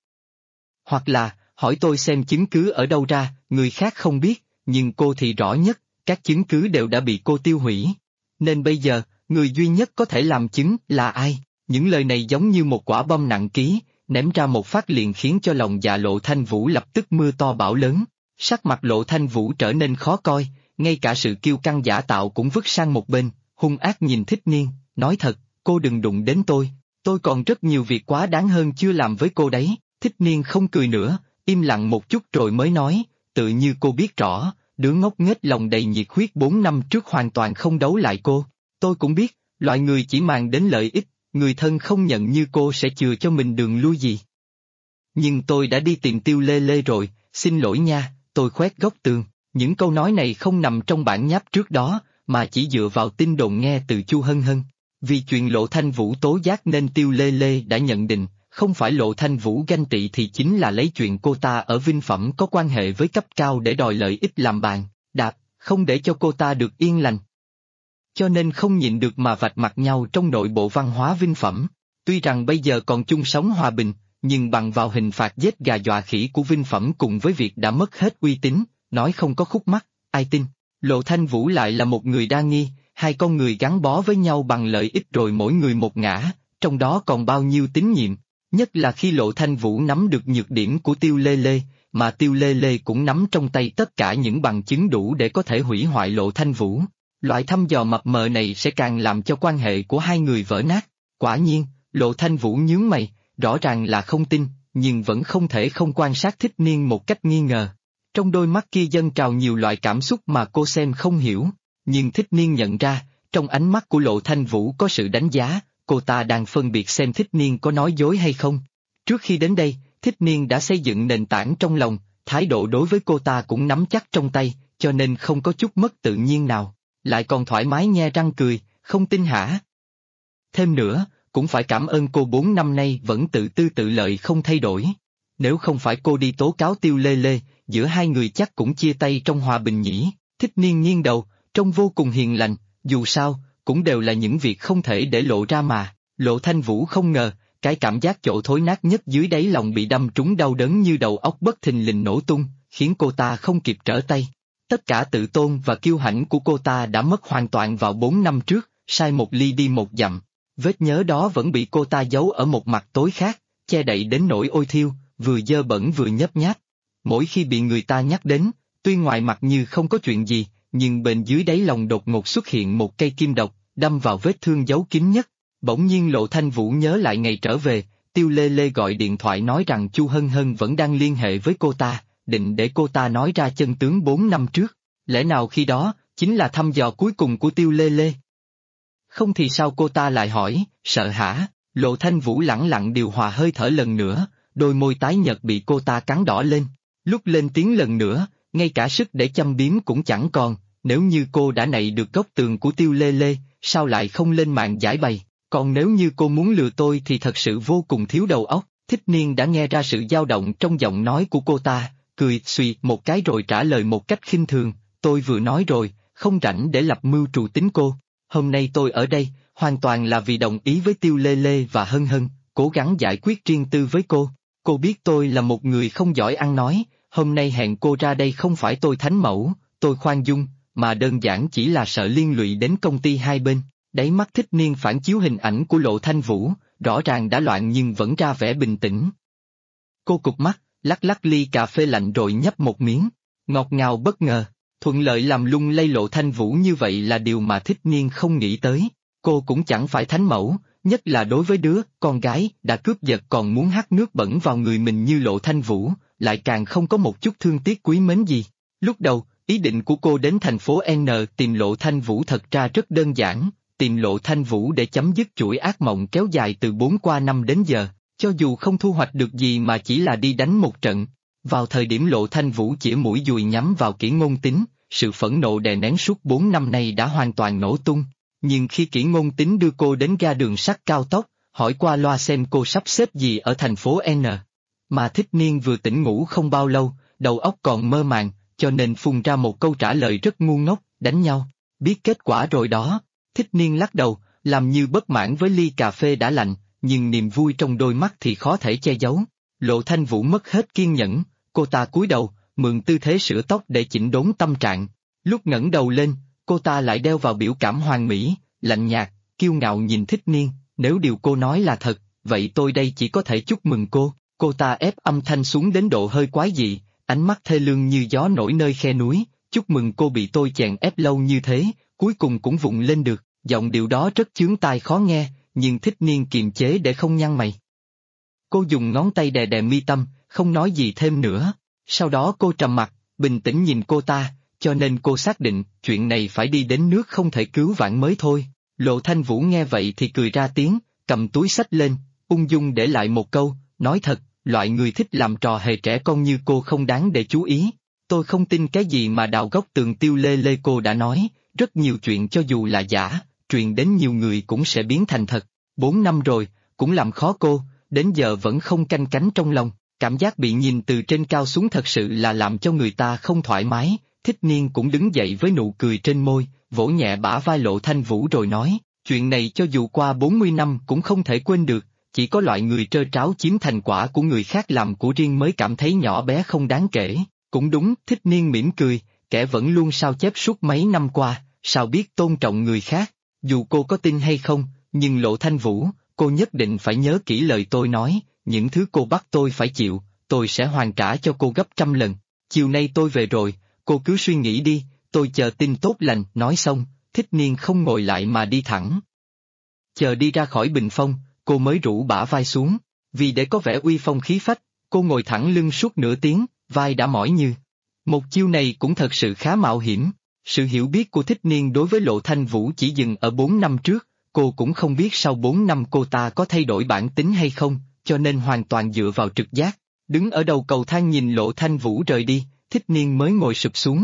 Hoặc là, hỏi tôi xem chứng cứ ở đâu ra, người khác không biết, nhưng cô thì rõ nhất, các chứng cứ đều đã bị cô tiêu hủy. Nên bây giờ, người duy nhất có thể làm chứng là ai? Những lời này giống như một quả bom nặng ký, ném ra một phát liền khiến cho lòng dạ Lộ Thanh Vũ lập tức mưa to bão lớn. Sắc mặt Lộ Thanh Vũ trở nên khó coi, ngay cả sự kiêu căng giả tạo cũng vứt sang một bên, hung ác nhìn Thích Niên, nói thật, cô đừng đụng đến tôi còn rất nhiều việc quá đáng hơn chưa làm với cô đấy. Thích Niên không cười nữa, im lặng một chút rồi mới nói, tự như cô biết rõ, đứa ngốc nghếch lòng đầy nhiệt huyết 4 năm trước hoàn toàn không đấu lại cô. Tôi cũng biết, loại người chỉ màng đến lợi ích, người thân không nhận như cô sẽ chừa cho mình đường lui gì. Nhưng tôi đã đi tìm Tiêu Lê Lê rồi, xin lỗi nha, tôi khoét góc tường. Những câu nói này không nằm trong bản nháp trước đó, mà chỉ dựa vào tin đồn nghe từ Chu Hân Hân. Vì chuyện Lộ Thanh Vũ tố giác nên Tiêu Lê Lê đã nhận định, không phải Lộ Thanh Vũ ganh tị thì chính là lấy chuyện cô ta ở Vinh Phẩm có quan hệ với cấp cao để đòi lợi ích làm bàn, đạp, không để cho cô ta được yên lành. Cho nên không nhịn được mà vạch mặt nhau trong nội bộ văn hóa Vinh Phẩm. Tuy rằng bây giờ còn chung sống hòa bình, nhưng bằng vào hình phạt giết gà dọa khỉ của Vinh Phẩm cùng với việc đã mất hết uy tín, nói không có khúc mắc, ai tin. Lộ Thanh Vũ lại là một người đa nghi, hai con người gắn bó với nhau bằng lợi ích rồi mỗi người một ngã, trong đó còn bao nhiêu tín nhiệm. Nhất là khi Lộ Thanh Vũ nắm được nhược điểm của Tiêu Lê Lê, mà Tiêu Lê Lê cũng nắm trong tay tất cả những bằng chứng đủ để có thể hủy hoại Lộ Thanh Vũ. Loại thăm dò mập mờ này sẽ càng làm cho quan hệ của hai người vỡ nát. Quả nhiên, Lộ Thanh Vũ nhướng mày, rõ ràng là không tin, nhưng vẫn không thể không quan sát Thích Niên một cách nghi ngờ. Trong đôi mắt kia dâng trào nhiều loại cảm xúc mà cô xem không hiểu, nhưng Thích Niên nhận ra, trong ánh mắt của Lộ Thanh Vũ có sự đánh giá, cô ta đang phân biệt xem Thích Niên có nói dối hay không. Trước khi đến đây, Thích Niên đã xây dựng nền tảng trong lòng, thái độ đối với cô ta cũng nắm chắc trong tay, cho nên không có chút mất tự nhiên nào, lại còn thoải mái nhe răng cười, không tin hả? Thêm nữa, cũng phải cảm ơn cô 4 năm nay vẫn tự tư tự lợi không thay đổi. Nếu không phải cô đi tố cáo Tiêu Lê Lê, giữa hai người chắc cũng chia tay trong hòa bình nhỉ. Thích Niên nghiêng đầu, trông vô cùng hiền lành, dù sao, cũng đều là những việc không thể để lộ ra mà. Lộ Thanh Vũ không ngờ, cái cảm giác chỗ thối nát nhất dưới đáy lòng bị đâm trúng đau đớn như đầu óc bất thình lình nổ tung, khiến cô ta không kịp trở tay. Tất cả tự tôn và kiêu hãnh của cô ta đã mất hoàn toàn vào 4 năm trước, sai một ly đi một dặm. Vết nhớ đó vẫn bị cô ta giấu ở một mặt tối khác, che đậy đến nỗi ôi thiêu, vừa dơ bẩn vừa nhấp nháp. Mỗi khi bị người ta nhắc đến, tuy ngoài mặt như không có chuyện gì, nhưng bên dưới đáy lòng đột ngột xuất hiện một cây kim độc, đâm vào vết thương giấu kín nhất. Bỗng nhiên Lộ Thanh Vũ nhớ lại ngày trở về, Tiêu Lê Lê gọi điện thoại nói rằng Chu Hân Hân vẫn đang liên hệ với cô ta, định để cô ta nói ra chân tướng 4 năm trước. Lẽ nào khi đó, chính là thăm dò cuối cùng của Tiêu Lê Lê? Không thì sao cô ta lại hỏi, sợ hả? Lộ Thanh Vũ lẳng lặng điều hòa hơi thở lần nữa, đôi môi tái nhợt bị cô ta cắn đỏ lên. Lúc lên tiếng lần nữa, ngay cả sức để châm biếm cũng chẳng còn, nếu như cô đã nạy được góc tường của Tiêu Lê Lê, sao lại không lên mạng giải bày, còn nếu như cô muốn lừa tôi thì thật sự vô cùng thiếu đầu óc. Thích Niên đã nghe ra sự dao động trong giọng nói của cô ta, cười suy một cái rồi trả lời một cách khinh thường, tôi vừa nói rồi, không rảnh để lập mưu trù tính cô. Hôm nay tôi ở đây, hoàn toàn là vì đồng ý với Tiêu Lê Lê và Hân Hân, cố gắng giải quyết riêng tư với cô. Cô biết tôi là một người không giỏi ăn nói, hôm nay hẹn cô ra đây không phải tôi thánh mẫu, tôi khoan dung, mà đơn giản chỉ là sợ liên lụy đến công ty hai bên. Đáy mắt Thích Niên phản chiếu hình ảnh của Lộ Thanh Vũ, rõ ràng đã loạn nhưng vẫn ra vẻ bình tĩnh. Cô cụp mắt, lắc lắc ly cà phê lạnh rồi nhấp một miếng, ngọt ngào bất ngờ. Thuận lợi làm lung lay Lộ Thanh Vũ như vậy là điều mà Thích Niên không nghĩ tới. Cô cũng chẳng phải thánh mẫu, nhất là đối với đứa con gái đã cướp giật còn muốn hắt nước bẩn vào người mình như Lộ Thanh Vũ, lại càng không có một chút thương tiếc quý mến gì. Lúc đầu, ý định của cô đến thành phố N tìm Lộ Thanh Vũ thật ra rất đơn giản, tìm Lộ Thanh Vũ để chấm dứt chuỗi ác mộng kéo dài từ 4 qua năm đến giờ, cho dù không thu hoạch được gì mà chỉ là đi đánh một trận. Vào thời điểm Lộ Thanh Vũ chĩa mũi dùi nhắm vào Kỷ Ngôn Tín, sự phẫn nộ đè nén suốt 4 năm nay đã hoàn toàn nổ tung. Nhưng khi Kỷ Ngôn Tín đưa cô đến ga đường sắt cao tốc, hỏi qua loa xem cô sắp xếp gì ở thành phố N. Mà Thích Niên vừa tỉnh ngủ không bao lâu, đầu óc còn mơ màng, cho nên phun ra một câu trả lời rất ngu ngốc, đánh nhau. Biết kết quả rồi đó. Thích Niên lắc đầu, làm như bất mãn với ly cà phê đã lạnh, nhưng niềm vui trong đôi mắt thì khó thể che giấu. Lộ Thanh Vũ mất hết kiên nhẫn, cô ta cúi đầu, mượn tư thế sửa tóc để chỉnh đốn tâm trạng. Lúc ngẩng đầu lên, cô ta lại đeo vào biểu cảm hoàn mỹ, lạnh nhạt, kiêu ngạo nhìn Thích Niên, nếu điều cô nói là thật, vậy tôi đây chỉ có thể chúc mừng cô. Cô ta ép âm thanh xuống đến độ hơi quái dị, ánh mắt thê lương như gió nổi nơi khe núi, chúc mừng cô bị tôi chèn ép lâu như thế, cuối cùng cũng vụng lên được, giọng điệu đó rất chướng tai khó nghe, nhưng Thích Niên kiềm chế để không nhăn mày. Cô dùng ngón tay đè đè mi tâm, không nói gì thêm nữa, sau đó cô trầm mặt, bình tĩnh nhìn cô ta, cho nên cô xác định chuyện này phải đi đến nước không thể cứu vãn mới thôi. Lộ Thanh Vũ nghe vậy thì cười ra tiếng, cầm túi xách lên, ung dung để lại một câu, nói thật, loại người thích làm trò hề trẻ con như cô không đáng để chú ý. Tôi không tin cái gì mà đào góc tường Tiêu Lê Lê cô đã nói, rất nhiều chuyện cho dù là giả, truyền đến nhiều người cũng sẽ biến thành thật. 4 năm rồi, cũng làm khó cô, đến giờ vẫn không canh cánh trong lòng, cảm giác bị nhìn từ trên cao xuống thật sự là làm cho người ta không thoải mái. Thích Niên cũng đứng dậy với nụ cười trên môi, vỗ nhẹ bả vai Lộ Thanh Vũ rồi nói, chuyện này cho dù qua 40 năm cũng không thể quên được, chỉ có loại người trơ tráo chiếm thành quả của người khác làm của riêng mới cảm thấy nhỏ bé không đáng kể. Cũng đúng, Thích Niên mỉm cười, kẻ vẫn luôn sao chép suốt mấy năm qua, sao biết tôn trọng người khác, dù cô có tin hay không, nhưng Lộ Thanh Vũ, cô nhất định phải nhớ kỹ lời tôi nói, những thứ cô bắt tôi phải chịu, tôi sẽ hoàn trả cho cô gấp 100 lần. Chiều nay tôi về rồi, cô cứ suy nghĩ đi, tôi chờ tin tốt lành. Nói xong, Thích Niên không ngồi lại mà đi thẳng. Chờ đi ra khỏi bình phong, cô mới rũ bả vai xuống, vì để có vẻ uy phong khí phách, cô ngồi thẳng lưng suốt nửa tiếng, vai đã mỏi như. Một chiêu này cũng thật sự khá mạo hiểm. Sự hiểu biết của Thích Niên đối với Lộ Thanh Vũ chỉ dừng ở 4 năm trước, cô cũng không biết sau 4 năm cô ta có thay đổi bản tính hay không, cho nên hoàn toàn dựa vào trực giác. Đứng ở đầu cầu thang nhìn Lộ Thanh Vũ rời đi, Thích Niên mới ngồi sụp xuống.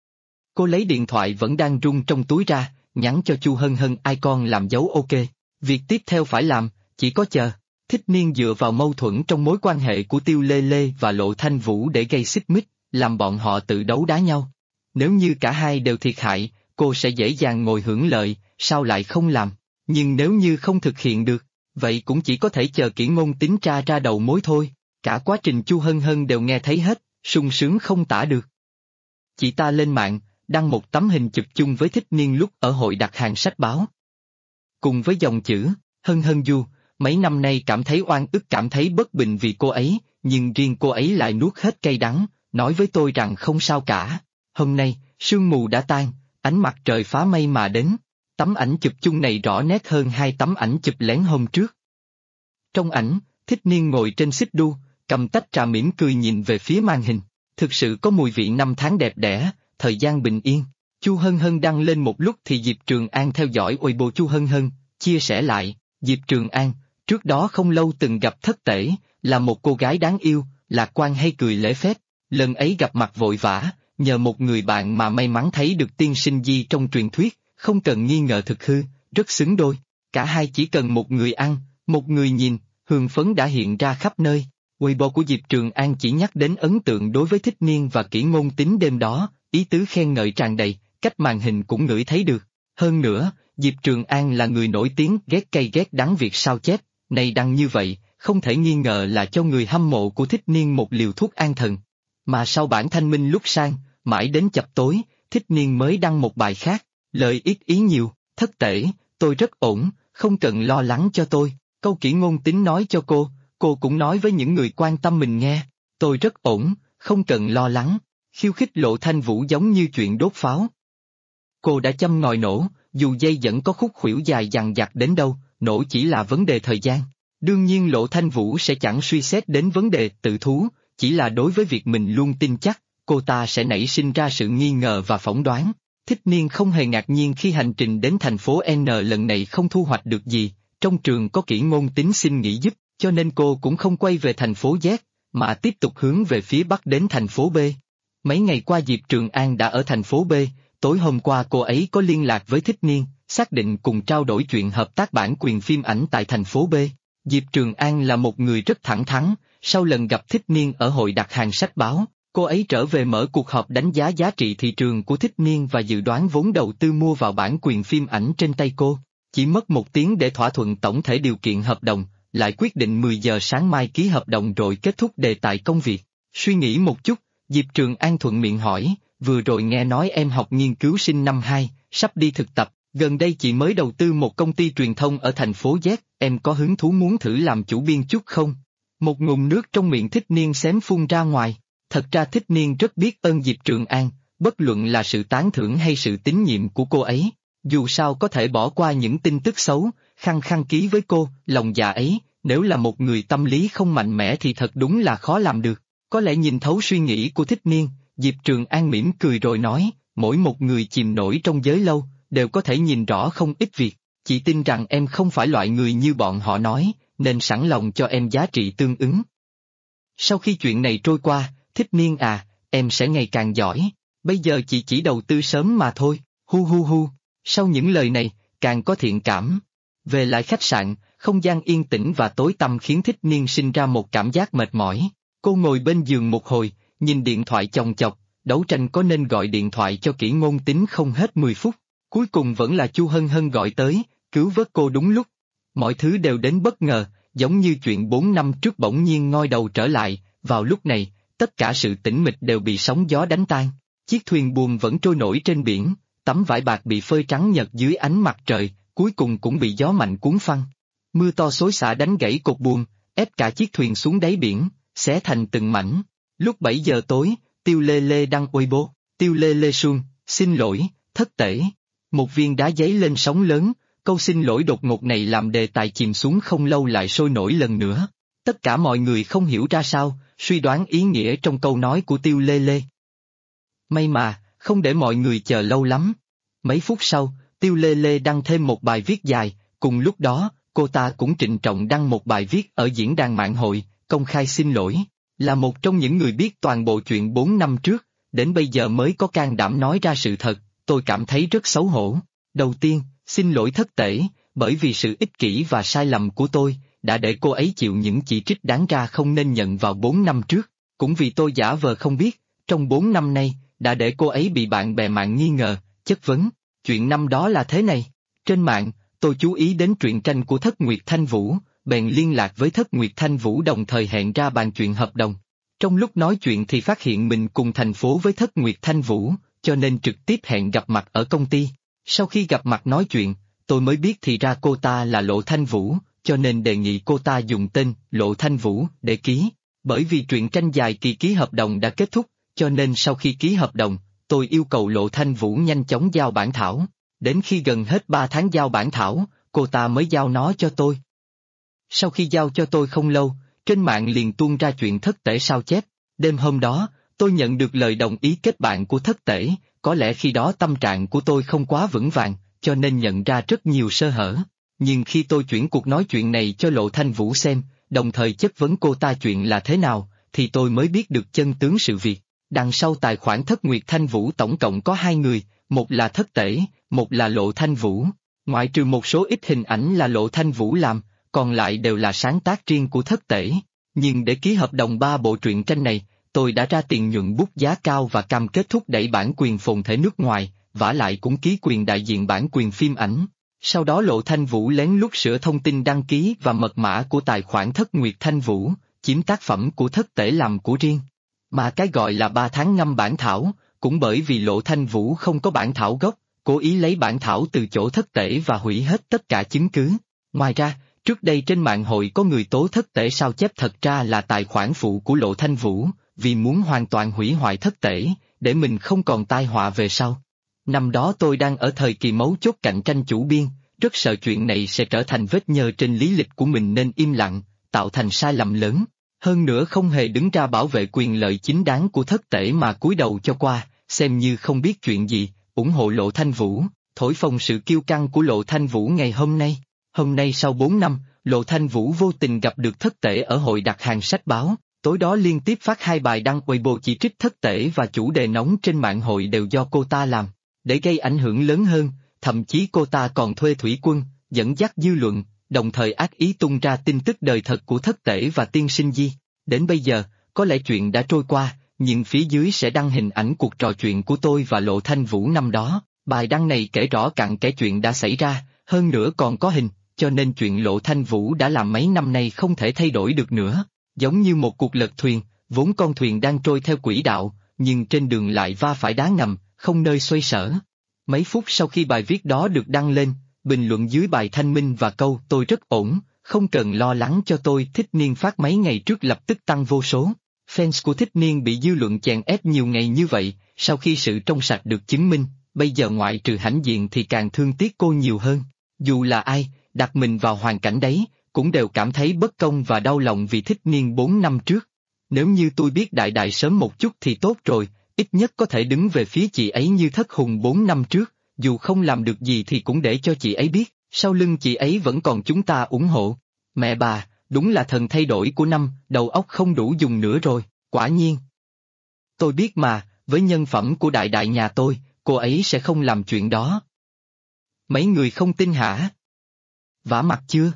Cô lấy điện thoại vẫn đang rung trong túi ra, nhắn cho Chu Hân Hân icon làm dấu ok. Việc tiếp theo phải làm, chỉ có chờ. Thích Niên dựa vào mâu thuẫn trong mối quan hệ của Tiêu Lê Lê và Lộ Thanh Vũ để gây xích mích, làm bọn họ tự đấu đá nhau. Nếu như cả hai đều thiệt hại, cô sẽ dễ dàng ngồi hưởng lợi, sao lại không làm? Nhưng nếu như không thực hiện được, vậy cũng chỉ có thể chờ Kỷ Ngôn Tín tra ra đầu mối thôi. Cả quá trình Chu Hân Hân đều nghe thấy hết, sung sướng không tả được. Chị ta lên mạng, đăng một tấm hình chụp chung với Thích Niên lúc ở hội đặt hàng sách báo. Cùng với dòng chữ, Hân Hân Du, mấy năm nay cảm thấy oan ức cảm thấy bất bình vì cô ấy, nhưng riêng cô ấy lại nuốt hết cay đắng, nói với tôi rằng không sao cả. Hôm nay, sương mù đã tan, ánh mặt trời phá mây mà đến. Tấm ảnh chụp chung này rõ nét hơn 2 tấm ảnh chụp lén hôm trước. Trong ảnh, Thích Niên ngồi trên xích đu, cầm tách trà mỉm cười nhìn về phía màn hình. Thực sự có mùi vị năm tháng đẹp đẽ, thời gian bình yên. Chu Hân Hân đăng lên một lúc thì Diệp Trường An theo dõi Weibo Chu Hân Hân, chia sẻ lại, Diệp Trường An, trước đó không lâu từng gặp Thất Tể, là một cô gái đáng yêu, lạc quan hay cười lễ phép, lần ấy gặp mặt vội vã, nhờ một người bạn mà may mắn thấy được tiên sinh Di trong truyền thuyết, không cần nghi ngờ thực hư, rất xứng đôi, cả hai chỉ cần một người ăn, một người nhìn, hương phấn đã hiện ra khắp nơi. Weibo của Diệp Trường An chỉ nhắc đến ấn tượng đối với Thích Niên và Kỷ Ngôn Tín đêm đó, ý tứ khen ngợi tràn đầy, cách màn hình cũng ngửi thấy được. Hơn nữa, Diệp Trường An là người nổi tiếng ghét cay ghét đắng việc sao chép, này đăng như vậy, không thể nghi ngờ là cho người hâm mộ của Thích Niên một liều thuốc an thần. Mà sau bản thanh minh lúc sang, mãi đến chập tối, Thích Niên mới đăng một bài khác, lời ít ý nhiều, Thất Tể, tôi rất ổn, không cần lo lắng cho tôi, câu Kỷ Ngôn Tín nói cho cô cũng nói với những người quan tâm mình nghe, tôi rất ổn, không cần lo lắng, khiêu khích Lộ Thanh Vũ giống như chuyện đốt pháo. Cô đã châm ngòi nổ, dù dây dẫn có khúc khuỷu dài dằng dặc đến đâu, nổ chỉ là vấn đề thời gian. Đương nhiên Lộ Thanh Vũ sẽ chẳng suy xét đến vấn đề tự thú, chỉ là đối với việc mình luôn tin chắc, cô ta sẽ nảy sinh ra sự nghi ngờ và phỏng đoán. Thích Niên không hề ngạc nhiên khi hành trình đến thành phố N lần này không thu hoạch được gì, trong trường có Kỷ Ngôn Tín xin nghỉ giúp, cho nên cô cũng không quay về thành phố Z, mà tiếp tục hướng về phía Bắc đến thành phố B. Mấy ngày qua Diệp Trường An đã ở thành phố B, tối hôm qua cô ấy có liên lạc với Thích Niên, xác định cùng trao đổi chuyện hợp tác bản quyền phim ảnh tại thành phố B. Diệp Trường An là một người rất thẳng thắn, sau lần gặp Thích Niên ở hội đặt hàng sách báo, cô ấy trở về mở cuộc họp đánh giá giá trị thị trường của Thích Niên và dự đoán vốn đầu tư mua vào bản quyền phim ảnh trên tay cô. Chỉ mất 1 tiếng để thỏa thuận tổng thể điều kiện hợp đồng, lại quyết định 10 giờ sáng mai ký hợp đồng rồi kết thúc đề tài công việc. Suy nghĩ một chút, Diệp Trường An thuận miệng hỏi, vừa rồi nghe nói em học nghiên cứu sinh năm 2, sắp đi thực tập, gần đây chị mới đầu tư một công ty truyền thông ở thành phố Z, em có hứng thú muốn thử làm chủ biên chút không? Một ngụm nước trong miệng Thích Niên xém phun ra ngoài. Thật ra Thích Niên rất biết ơn Diệp Trường An, bất luận là sự tán thưởng hay sự tín nhiệm của cô ấy. Dù sao có thể bỏ qua những tin tức xấu, khăng khăng ký với cô, lòng dạ ấy, nếu là một người tâm lý không mạnh mẽ thì thật đúng là khó làm được. Có lẽ nhìn thấu suy nghĩ của Thích Niên, Diệp Trường An mỉm cười rồi nói, mỗi một người chìm nổi trong giới lâu, đều có thể nhìn rõ không ít việc. Chị tin rằng em không phải loại người như bọn họ nói, nên sẵn lòng cho em giá trị tương ứng. Sau khi chuyện này trôi qua, Thích Niên à, em sẽ ngày càng giỏi, bây giờ chị chỉ đầu tư sớm mà thôi, hu hu hu. Sau những lời này, càng có thiện cảm. Về lại khách sạn, không gian yên tĩnh và tối tăm khiến Thích Niên sinh ra một cảm giác mệt mỏi. Cô ngồi bên giường một hồi, nhìn điện thoại chồng chọc, đấu tranh có nên gọi điện thoại cho Kỷ Ngôn Tín không hết 10 phút. Cuối cùng vẫn là Chu Hân Hân gọi tới, cứu vớt cô đúng lúc. Mọi thứ đều đến bất ngờ, giống như chuyện 4 năm trước bỗng nhiên ngoi đầu trở lại, vào lúc này, tất cả sự tĩnh mịch đều bị sóng gió đánh tan. Chiếc thuyền buồm vẫn trôi nổi trên biển, tấm vải bạc bị phơi trắng nhật dưới ánh mặt trời, cuối cùng cũng bị gió mạnh cuốn phăng. Mưa to xối xả đánh gãy cột buồm, ép cả chiếc thuyền xuống đáy biển, xé thành từng mảnh. Lúc 7 giờ tối, Tiêu Lê Lê đăng Weibo, Tiêu Lê Lê Xuân, xin lỗi, thất tể. Một viên đá giấy lên sóng lớn, câu xin lỗi đột ngột này làm đề tài chìm xuống không lâu lại sôi nổi lần nữa. Tất cả mọi người không hiểu ra sao, suy đoán ý nghĩa trong câu nói của Tiêu Lê Lê. May mà, không để mọi người chờ lâu lắm. Mấy phút sau, Tiêu Lê Lê đăng thêm một bài viết dài, cùng lúc đó, cô ta cũng trịnh trọng đăng một bài viết ở diễn đàn mạng hội, công khai xin lỗi. Là một trong những người biết toàn bộ chuyện 4 năm trước, đến bây giờ mới có can đảm nói ra sự thật, tôi cảm thấy rất xấu hổ. Đầu tiên, xin lỗi thất tể, bởi vì sự ích kỷ và sai lầm của tôi, đã để cô ấy chịu những chỉ trích đáng ra không nên nhận vào 4 năm trước, cũng vì tôi giả vờ không biết, trong 4 năm nay, đã để cô ấy bị bạn bè mạng nghi ngờ, chất vấn, chuyện năm đó là thế này. Trên mạng, tôi chú ý đến truyện tranh của Thất Nguyệt Thanh Vũ, bèn liên lạc với Thất Nguyệt Thanh Vũ đồng thời hẹn ra bàn chuyện hợp đồng. Trong lúc nói chuyện thì phát hiện mình cùng thành phố với Thất Nguyệt Thanh Vũ, cho nên trực tiếp hẹn gặp mặt ở công ty. Sau khi gặp mặt nói chuyện, tôi mới biết thì ra cô ta là Lộ Thanh Vũ, cho nên đề nghị cô ta dùng tên Lộ Thanh Vũ để ký. Bởi vì truyện tranh dài kỳ ký hợp đồng đã kết thúc, cho nên sau khi ký hợp đồng, tôi yêu cầu Lộ Thanh Vũ nhanh chóng giao bản thảo. Đến khi gần hết 3 tháng giao bản thảo, cô ta mới giao nó cho tôi. Sau khi giao cho tôi không lâu, trên mạng liền tuôn ra chuyện thất tể sao chép. Đêm hôm đó, tôi nhận được lời đồng ý kết bạn của thất tể, có lẽ khi đó tâm trạng của tôi không quá vững vàng, cho nên nhận ra rất nhiều sơ hở. Nhưng khi tôi chuyển cuộc nói chuyện này cho Lộ Thanh Vũ xem, đồng thời chất vấn cô ta chuyện là thế nào, thì tôi mới biết được chân tướng sự việc. Đằng sau tài khoản Thất Nguyệt Thanh Vũ tổng cộng có 2 người, một là thất tể, một là Lộ Thanh Vũ. Ngoại trừ một số ít hình ảnh là Lộ Thanh Vũ làm, còn lại đều là sáng tác riêng của thất tể. Nhưng để ký hợp đồng 3 bộ truyện tranh này, tôi đã ra tiền nhuận bút giá cao và cam kết thúc đẩy bản quyền phồn thể nước ngoài, vả lại cũng ký quyền đại diện bản quyền phim ảnh. Sau đó Lộ Thanh Vũ lén lút sửa thông tin đăng ký và mật mã của tài khoản Thất Nguyệt Thanh Vũ, chiếm tác phẩm của thất tể làm của riêng. Mà cái gọi là 3 tháng ngâm bản thảo, cũng bởi vì Lộ Thanh Vũ không có bản thảo gốc, cố ý lấy bản thảo từ chỗ thất tể và hủy hết tất cả chứng cứ. Ngoài ra, trước đây trên mạng hội có người tố thất tể sao chép thật ra là tài khoản phụ của Lộ Thanh Vũ, vì muốn hoàn toàn hủy hoại thất tể, để mình không còn tai họa về sau. Năm đó tôi đang ở thời kỳ mấu chốt cạnh tranh chủ biên, rất sợ chuyện này sẽ trở thành vết nhơ trên lý lịch của mình nên im lặng, tạo thành sai lầm lớn. Hơn nữa không hề đứng ra bảo vệ quyền lợi chính đáng của thất tể mà cúi đầu cho qua, xem như không biết chuyện gì, ủng hộ Lộ Thanh Vũ, thổi phồng sự kiêu căng của Lộ Thanh Vũ ngày hôm nay. Hôm nay sau 4 năm, Lộ Thanh Vũ vô tình gặp được Thất Tể ở hội đặt hàng sách báo, tối đó liên tiếp phát 2 bài đăng Weibo chỉ trích Thất Tể và chủ đề nóng trên mạng hội đều do cô ta làm. Để gây ảnh hưởng lớn hơn, thậm chí cô ta còn thuê thủy quân, dẫn dắt dư luận, đồng thời ác ý tung ra tin tức đời thật của Thất Tể và Tiên Sinh Di. Đến bây giờ, có lẽ chuyện đã trôi qua, nhưng phía dưới sẽ đăng hình ảnh cuộc trò chuyện của tôi và Lộ Thanh Vũ năm đó. Bài đăng này kể rõ cặn kẽ chuyện đã xảy ra, hơn nữa còn có hình, cho nên chuyện Lộ Thanh Vũ đã làm mấy năm nay không thể thay đổi được nữa. Giống như một cuộc lật thuyền, vốn con thuyền đang trôi theo quỹ đạo, nhưng trên đường lại va phải đá ngầm, không nơi xoay sở. Mấy phút sau khi bài viết đó được đăng lên, bình luận dưới bài thanh minh và câu "tôi rất ổn, không cần lo lắng cho tôi" Thích Niên phát mấy ngày trước lập tức tăng vô số. Fans của Thích Niên bị dư luận chèn ép nhiều ngày như vậy, sau khi sự trong sạch được chứng minh, bây giờ ngoại trừ hãnh diện thì càng thương tiếc cô nhiều hơn. Dù là ai, đặt mình vào hoàn cảnh đấy, cũng đều cảm thấy bất công và đau lòng vì Thích Niên 4 năm trước. Nếu như tôi biết Đại Đại sớm một chút thì tốt rồi, ít nhất có thể đứng về phía chị ấy như Thất Hùng 4 năm trước, dù không làm được gì thì cũng để cho chị ấy biết, sau lưng chị ấy vẫn còn chúng ta ủng hộ. Mẹ bà, đúng là thần thay đổi của năm, đầu óc không đủ dùng nữa rồi, quả nhiên. Tôi biết mà, với nhân phẩm của Đại Đại nhà tôi, cô ấy sẽ không làm chuyện đó. Mấy người không tin hả? Vả mặt chưa?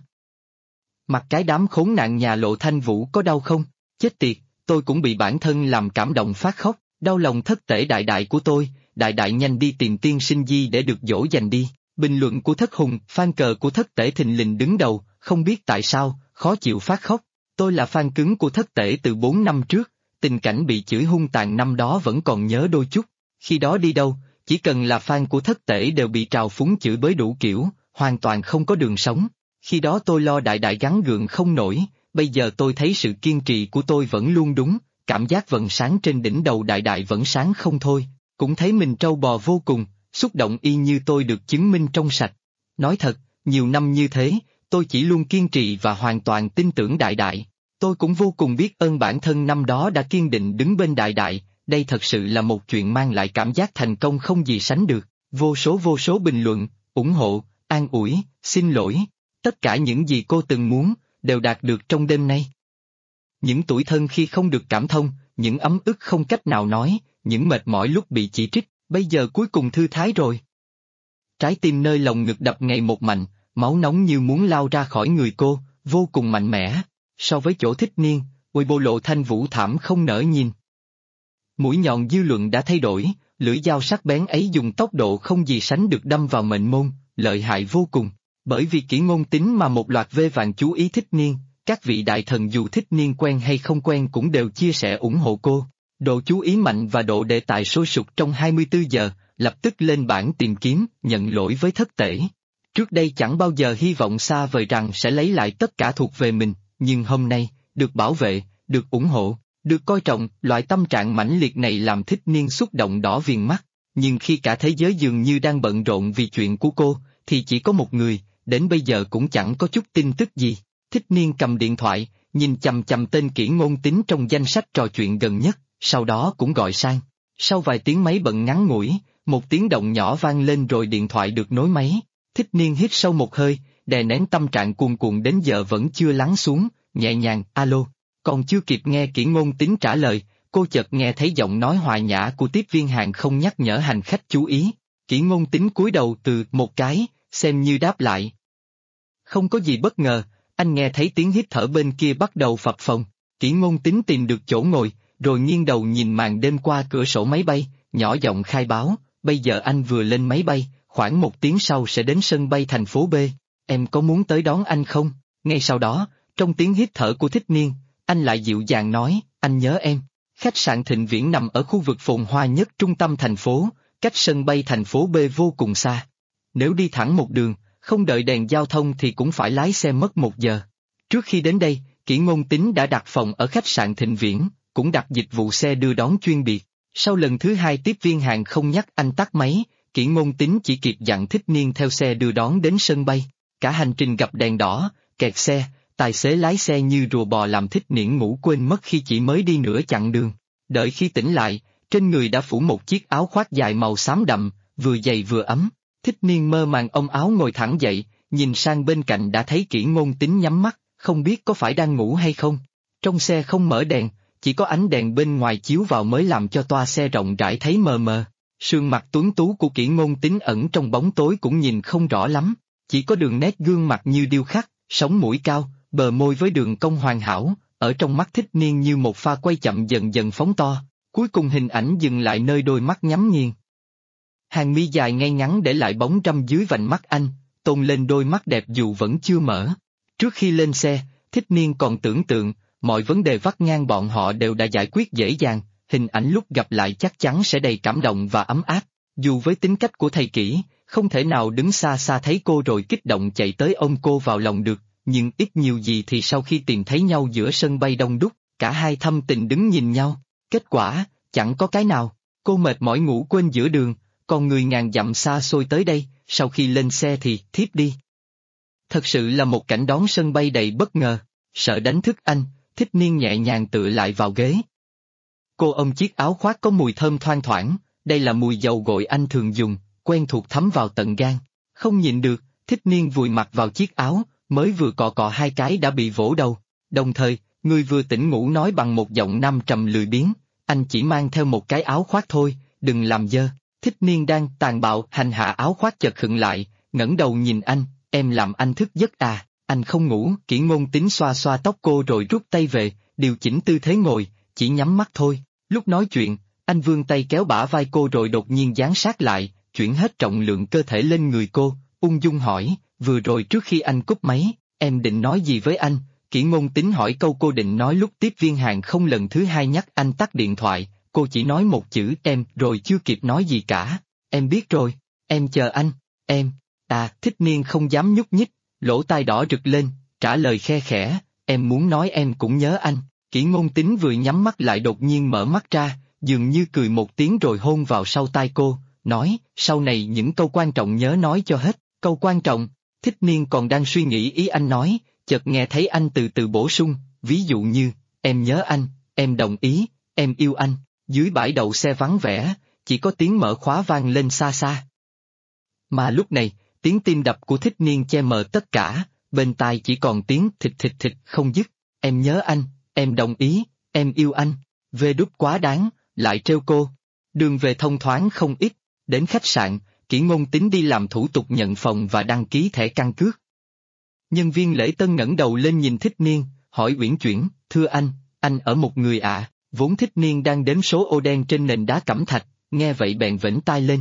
Mặt cái đám khốn nạn nhà Lộ Thanh Vũ có đau không? Chết tiệt, tôi cũng bị bản thân làm cảm động phát khóc, đau lòng Thất Tể Đại Đại của tôi, Đại Đại nhanh đi tìm Tiên Sinh Di để được dỗ dành đi. Bình luận của Thất Hùng, fan cờ của Thất Tể thình lình đứng đầu, không biết tại sao, khó chịu phát khóc. Tôi là fan cứng của Thất Tể từ 4 năm trước, tình cảnh bị chửi hung tàn năm đó vẫn còn nhớ đôi chút. Khi đó đi đâu, chỉ cần là fan của Thất Tể đều bị trào phúng chửi bới đủ kiểu, hoàn toàn không có đường sống. Khi đó tôi lo Đại Đại gắng gượng không nổi, bây giờ tôi thấy sự kiên trì của tôi vẫn luôn đúng, cảm giác vầng sáng trên đỉnh đầu Đại Đại vẫn sáng không thôi, cũng thấy mình trâu bò vô cùng, xúc động y như tôi được chứng minh trong sạch. Nói thật, nhiều năm như thế, tôi chỉ luôn kiên trì và hoàn toàn tin tưởng Đại Đại. Tôi cũng vô cùng biết ơn bản thân năm đó đã kiên định đứng bên Đại Đại, đây thật sự là một chuyện mang lại cảm giác thành công không gì sánh được. Vô số bình luận, ủng hộ, an ủi, xin lỗi, tất cả những gì cô từng muốn, đều đạt được trong đêm nay. Những tủi thân khi không được cảm thông, những ấm ức không cách nào nói, những mệt mỏi lúc bị chỉ trích, bây giờ cuối cùng thư thái rồi. Trái tim nơi lồng ngực đập ngày một mạnh, máu nóng như muốn lao ra khỏi người cô, vô cùng mạnh mẽ. So với chỗ Thích Niên, Weibo Lộ Thanh Vũ thảm không nỡ nhìn. Mũi nhọn dư luận đã thay đổi, lưỡi dao sắc bén ấy dùng tốc độ không gì sánh được đâm vào mệnh môn, lợi hại vô cùng. Bởi vì kỹ ngôn tính mà một loạt vê vàng chú ý Thích Niên, các vị đại thần dù Thích Niên quen hay không quen cũng đều chia sẻ ủng hộ cô. Độ chú ý mạnh và độ đề tài sôi sục trong 24 giờ, lập tức lên bảng tìm kiếm, nhận lỗi với Thất Tể. Trước đây chẳng bao giờ hy vọng xa vời rằng sẽ lấy lại tất cả thuộc về mình, nhưng hôm nay, được bảo vệ, được ủng hộ, được coi trọng, loại tâm trạng mãnh liệt này làm Thích Niên xúc động đỏ viền mắt. Nhưng khi cả thế giới dường như đang bận rộn vì chuyện của cô, thì chỉ có một người, đến bây giờ cũng chẳng có chút tin tức gì. Thích Niên cầm điện thoại, nhìn chằm chằm tên Kỷ Ngôn Tính trong danh sách trò chuyện gần nhất, sau đó cũng gọi sang. Sau vài tiếng máy bận ngắn ngủi, một tiếng động nhỏ vang lên rồi điện thoại được nối máy. Thích Niên hít sâu một hơi, đè nén tâm trạng cuồn cuộn đến giờ vẫn chưa lắng xuống, nhẹ nhàng, alo. Còn chưa kịp nghe Kỷ Ngôn Tính trả lời, cô chợt nghe thấy giọng nói hòa nhã của tiếp viên hàng không nhắc nhở hành khách chú ý. Kỷ Ngôn Tính cúi đầu từ một cái, xem như đáp lại. Không có gì bất ngờ, anh nghe thấy tiếng hít thở bên kia bắt đầu phập phồng. Kỷ Ngôn Tính tìm được chỗ ngồi, rồi nghiêng đầu nhìn màn đêm qua cửa sổ máy bay, nhỏ giọng khai báo, bây giờ anh vừa lên máy bay, khoảng 1 tiếng sau sẽ đến sân bay thành phố B, em có muốn tới đón anh không? Ngay sau đó, trong tiếng hít thở của Thích Niên, anh lại dịu dàng nói, anh nhớ em. Khách sạn Thịnh Viễn nằm ở khu vực phồn hoa nhất trung tâm thành phố, cách sân bay thành phố B vô cùng xa. Nếu đi thẳng một đường, không đợi đèn giao thông thì cũng phải lái xe mất 1 giờ. Trước khi đến đây, Kỷ Ngôn Tính đã đặt phòng ở khách sạn Thịnh Viễn, cũng đặt dịch vụ xe đưa đón chuyên biệt. Sau lần thứ 2 tiếp viên hàng không nhắc anh tắt máy, Kỷ Ngôn Tính chỉ kịp dặn Thích Niên theo xe đưa đón đến sân bay. Cả hành trình gặp đèn đỏ, kẹt xe, tài xế lái xe như rùa bò làm Thích Niên ngủ quên mất khi chỉ mới đi nửa chặng đường. Đợi khi tỉnh lại, trên người đã phủ một chiếc áo khoác dài màu xám đậm, vừa dày vừa ấm. Thích Niên mơ màng ôm áo ngồi thẳng dậy, nhìn sang bên cạnh đã thấy Kỷ Ngôn Tín nhắm mắt, không biết có phải đang ngủ hay không. Trong xe không mở đèn, chỉ có ánh đèn bên ngoài chiếu vào mới làm cho toa xe rộng rãi thấy mờ mờ. Sườn mặt tuấn tú của Kỷ Ngôn Tín ẩn trong bóng tối cũng nhìn không rõ lắm, chỉ có đường nét gương mặt như điêu khắc, sống mũi cao, bờ môi với đường cong hoàn hảo, ở trong mắt Thích Niên như một pha quay chậm dần dần phóng to, cuối cùng hình ảnh dừng lại nơi đôi mắt nhắm nghiền. Hàng mi dài ngay ngắn để lại bóng râm dưới vành mắt anh, tôn lên đôi mắt đẹp dù vẫn chưa mở. Trước khi lên xe, Thích Niên còn tưởng tượng, mọi vấn đề vắt ngang bọn họ đều đã giải quyết dễ dàng, hình ảnh lúc gặp lại chắc chắn sẽ đầy cảm động và ấm áp. Dù với tính cách của thầy Kỷ, không thể nào đứng xa xa thấy cô rồi kích động chạy tới ôm cô vào lòng được, nhưng ít nhiều gì thì sau khi tìm thấy nhau giữa sân bay đông đúc, cả hai thâm tình đứng nhìn nhau. Kết quả, chẳng có cái nào. Cô mệt mỏi ngủ quên giữa đường, còn người ngàn dặm xa xôi tới đây, sau khi lên xe thì thiếp đi. Thật sự là một cảnh đón sân bay đầy bất ngờ, sợ đánh thức anh, Thích Niên nhẹ nhàng tựa lại vào ghế. Cô ôm chiếc áo khoác có mùi thơm thoang thoảng, đây là mùi dầu gội anh thường dùng, quen thuộc thấm vào tận gan. Không nhịn được, Thích Niên vùi mặt vào chiếc áo, mới vừa cọ cọ hai cái đã bị vỗ đầu. Đồng thời, người vừa tỉnh ngủ nói bằng một giọng nam trầm lười biếng, anh chỉ mang theo một cái áo khoác thôi, đừng làm dơ. Thích Niên đang tàn bạo hành hạ áo khoác chợt khựng lại, ngẩng đầu nhìn anh, em làm anh thức giấc à, anh không ngủ. Kỷ Ngôn Tín xoa xoa tóc cô rồi rút tay về, điều chỉnh tư thế ngồi, chỉ nhắm mắt thôi. Lúc nói chuyện, anh vươn tay kéo bả vai cô rồi đột nhiên dán sát lại, chuyển hết trọng lượng cơ thể lên người cô, ung dung hỏi, vừa rồi trước khi anh cúp máy, em định nói gì với anh? Kỷ Ngôn Tín hỏi câu cô định nói lúc tiếp viên hàng không lần thứ hai nhắc anh tắt điện thoại, cô chỉ nói một chữ em rồi chưa kịp nói gì cả. Em biết rồi, em chờ anh, em. Thích Niên không dám nhúc nhích, lỗ tai đỏ rực lên, trả lời khe khẽ, em muốn nói em cũng nhớ anh. Kỷ Ngôn Tín vừa nhắm mắt lại đột nhiên mở mắt ra, dường như cười một tiếng rồi hôn vào sau tai cô, nói, sau này những câu quan trọng nhớ nói cho hết. Câu quan trọng? Thích Niên còn đang suy nghĩ ý anh nói, chợt nghe thấy anh từ từ bổ sung, ví dụ như, em nhớ anh, em đồng ý, em yêu anh. Dưới bãi đậu xe vắng vẻ, chỉ có tiếng mở khóa vang lên xa xa. Mà lúc này, tiếng tim đập của Thích Niên che mờ tất cả, bên tai chỉ còn tiếng thịt thịt thịt không dứt, em nhớ anh, em đồng ý, em yêu anh. Vê đút quá đáng, lại trêu cô. Đường về thông thoáng không ít, đến khách sạn, Kỷ Ngôn Tín đi làm thủ tục nhận phòng và đăng ký thẻ căn cước. Nhân viên lễ tân ngẩng đầu lên nhìn Thích Niên, hỏi uyển chuyển, thưa anh ở một người ạ. Vốn Thích Niên đang đếm số ô đen trên nền đá cẩm thạch, nghe vậy bèn vểnh tai lên.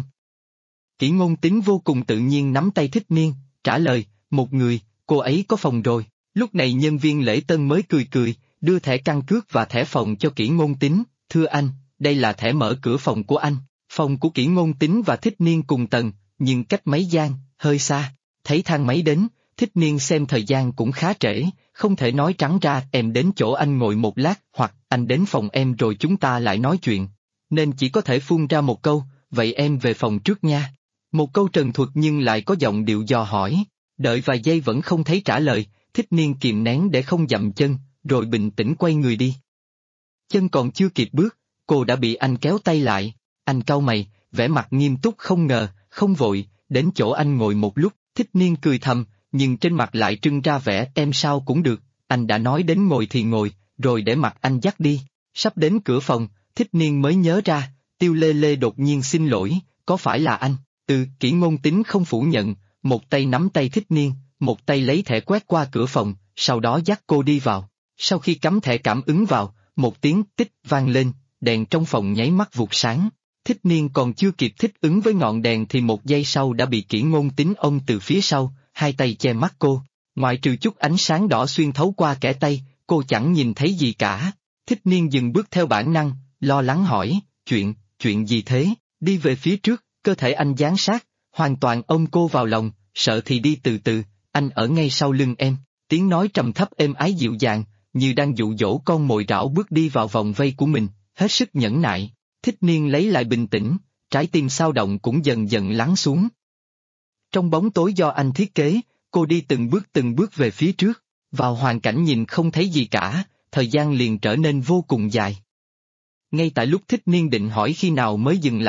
Kỷ Ngôn Tín vô cùng tự nhiên nắm tay Thích Niên, trả lời, một người, cô ấy có phòng rồi. Lúc này nhân viên lễ tân mới cười cười, đưa thẻ căn cước và thẻ phòng cho Kỷ Ngôn Tín, thưa anh, đây là thẻ mở cửa phòng của anh. Phòng của Kỷ Ngôn Tín và Thích Niên cùng tầng, nhưng cách mấy gian, hơi xa. Thấy thang máy đến, Thích Niên xem thời gian cũng khá trễ, không thể nói trắng ra em đến chỗ anh ngồi một lát hoặc anh đến phòng em rồi chúng ta lại nói chuyện. Nên chỉ có thể phun ra một câu, vậy em về phòng trước nha. Một câu trần thuật nhưng lại có giọng điệu dò hỏi, đợi vài giây vẫn không thấy trả lời, Thích Niên kìm nén để không dậm chân, rồi bình tĩnh quay người đi. Chân còn chưa kịp bước, cô đã bị anh kéo tay lại, anh cau mày, vẻ mặt nghiêm túc không ngờ, không vội, đến chỗ anh ngồi một lúc, Thích Niên cười thầm, nhưng trên mặt lại trưng ra vẻ em sao cũng được, anh đã nói đến ngồi thì ngồi, rồi để mặc anh dắt đi. Sắp đến cửa phòng, Thích Niên mới nhớ ra, Tiêu Lê Lê đột nhiên xin lỗi, có phải là anh? Kỷ Ngôn Tín không phủ nhận, một tay nắm tay Thích Niên, một tay lấy thẻ quét qua cửa phòng, sau đó dắt cô đi vào. Sau khi cắm thẻ cảm ứng vào, một tiếng tích vang lên, đèn trong phòng nháy mắt vụt sáng. Thích Niên còn chưa kịp thích ứng với ngọn đèn thì một giây sau đã bị Kỷ Ngôn Tín ôm từ phía sau, hai tay che mắt cô, ngoại trừ chút ánh sáng đỏ xuyên thấu qua kẽ tay, cô chẳng nhìn thấy gì cả. Thích Niên dừng bước theo bản năng, lo lắng hỏi, chuyện gì thế? Đi về phía trước, cơ thể anh dán sát, hoàn toàn ôm cô vào lòng, sợ thì đi từ từ, anh ở ngay sau lưng em. Tiếng nói trầm thấp êm ái dịu dàng, như đang dụ dỗ con mồi rảo bước đi vào vòng vây của mình, hết sức nhẫn nại. Thích Niên lấy lại bình tĩnh, trái tim xao động cũng dần dần lắng xuống. Trong bóng tối do anh thiết kế, cô đi từng bước về phía trước, vào hoàn cảnh nhìn không thấy gì cả, thời gian liền trở nên vô cùng dài. Ngay tại lúc Thích Niên định hỏi khi nào mới dừng lại,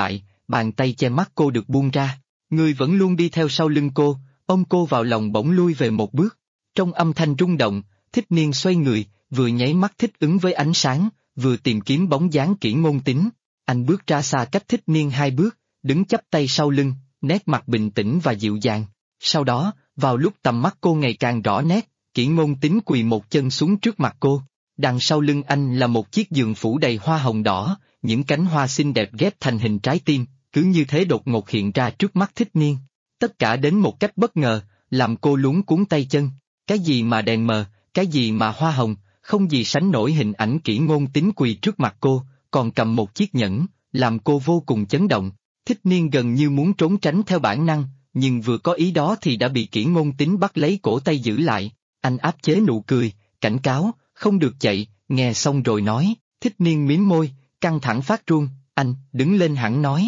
bàn tay che mắt cô được buông ra. Người vẫn luôn đi theo sau lưng cô, ôm cô vào lòng bỗng lui về một bước. Trong âm thanh rung động, Thích Niên xoay người, vừa nháy mắt thích ứng với ánh sáng, vừa tìm kiếm bóng dáng Kỷ Ngôn Tín. Anh bước ra xa cách Thích Niên 2 bước, đứng chắp tay sau lưng, nét mặt bình tĩnh và dịu dàng. Sau đó, vào lúc tầm mắt cô ngày càng rõ nét, Kỷ Ngôn Tín quỳ một chân xuống trước mặt cô. Đằng sau lưng anh là một chiếc giường phủ đầy hoa hồng đỏ, những cánh hoa xinh đẹp ghép thành hình trái tim, cứ như thế đột ngột hiện ra trước mắt Thích Niên. Tất cả đến một cách bất ngờ, làm cô luống cuống tay chân. Cái gì mà đèn mờ, cái gì mà hoa hồng, không gì sánh nổi hình ảnh Kỷ Ngôn Tín quỳ trước mặt cô, còn cầm một chiếc nhẫn, làm cô vô cùng chấn động. Thích Niên gần như muốn trốn tránh theo bản năng, nhưng vừa có ý đó thì đã bị Kỷ Ngôn Tín bắt lấy cổ tay giữ lại. Anh áp chế nụ cười, cảnh cáo, không được chạy, nghe xong rồi nói. Thích Niên mím môi, căng thẳng phát run, anh, đứng lên hẳn nói.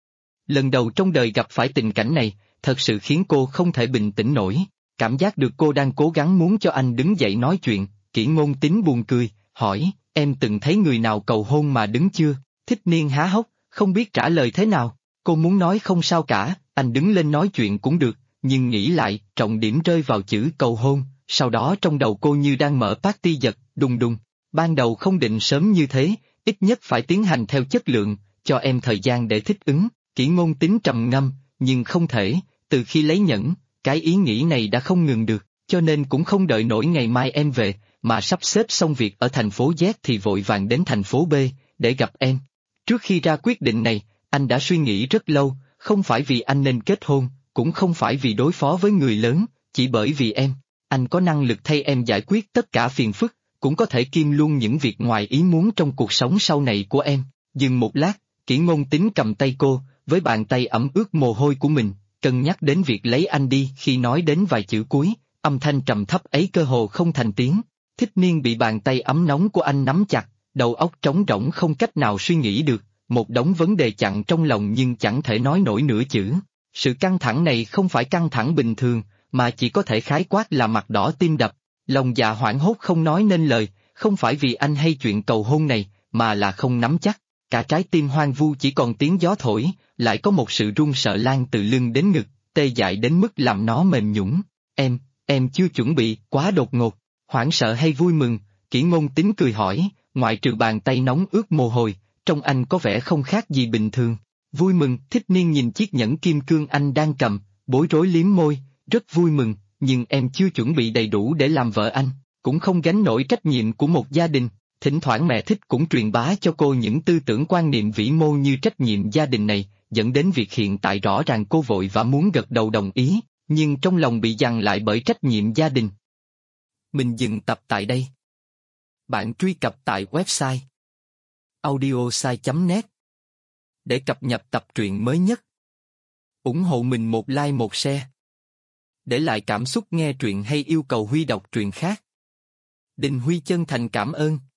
Lần đầu trong đời gặp phải tình cảnh này, thật sự khiến cô không thể bình tĩnh nổi. Cảm giác được cô đang cố gắng muốn cho anh đứng dậy nói chuyện. Kỷ Ngôn Tín buồn cười, hỏi, em từng thấy người nào cầu hôn mà đứng chưa? Thích Niên há hốc, không biết trả lời thế nào. Cô muốn nói không sao cả, anh đứng lên nói chuyện cũng được, nhưng nghĩ lại, trọng điểm rơi vào chữ cầu hôn, sau đó trong đầu cô như đang mở party giật, đùng đùng. Ban đầu không định sớm như thế, ít nhất phải tiến hành theo chất lượng, cho em thời gian để thích ứng. Kỷ Ngôn Tín trầm ngâm, nhưng không thể, từ khi lấy nhẫn, cái ý nghĩ này đã không ngừng được, cho nên cũng không đợi nổi ngày mai em về, mà sắp xếp xong việc ở thành phố Z thì vội vàng đến thành phố B, để gặp em. Trước khi ra quyết định này, anh đã suy nghĩ rất lâu, không phải vì anh nên kết hôn, cũng không phải vì đối phó với người lớn, chỉ bởi vì em. Anh có năng lực thay em giải quyết tất cả phiền phức, cũng có thể kiêm luôn những việc ngoài ý muốn trong cuộc sống sau này của em. Dừng một lát, Kỷ Ngôn Tín cầm tay cô, với bàn tay ẩm ướt mồ hôi của mình, cân nhắc đến việc lấy anh đi. Khi nói đến vài chữ cuối, âm thanh trầm thấp ấy cơ hồ không thành tiếng. Thích Niên bị bàn tay ấm nóng của anh nắm chặt, đầu óc trống rỗng không cách nào suy nghĩ được, một đống vấn đề chặn trong lòng nhưng chẳng thể nói nổi nửa chữ. Sự căng thẳng này không phải căng thẳng bình thường, mà chỉ có thể khái quát là mặt đỏ tim đập, lòng dạ hoảng hốt không nói nên lời, không phải vì anh hay chuyện cầu hôn này, mà là không nắm chắc. Cả trái tim hoang vu chỉ còn tiếng gió thổi, lại có một sự run sợ lan từ lưng đến ngực, tê dại đến mức làm nó mềm nhũn. Em chưa chuẩn bị, quá đột ngột. Hoảng sợ hay vui mừng? Kỷ Ngôn Tín cười hỏi, ngoại trừ bàn tay nóng ướt mồ hôi, trông anh có vẻ không khác gì bình thường. Vui mừng? Thích Niên nhìn chiếc nhẫn kim cương anh đang cầm, bối rối liếm môi, rất vui mừng, nhưng em chưa chuẩn bị đầy đủ để làm vợ anh, cũng không gánh nổi trách nhiệm của một gia đình. Thỉnh thoảng mẹ Thích cũng truyền bá cho cô những tư tưởng quan niệm vĩ mô như trách nhiệm gia đình này, dẫn đến việc hiện tại rõ ràng cô vội và muốn gật đầu đồng ý, nhưng trong lòng bị giằng lại bởi trách nhiệm gia đình. Mình dừng tập tại đây. Bạn truy cập tại website audiosai.net để cập nhật tập truyện mới nhất. Ủng hộ mình một like một share. Để lại cảm xúc nghe truyện hay yêu cầu Huy đọc truyện khác. Đình Huy chân thành cảm ơn.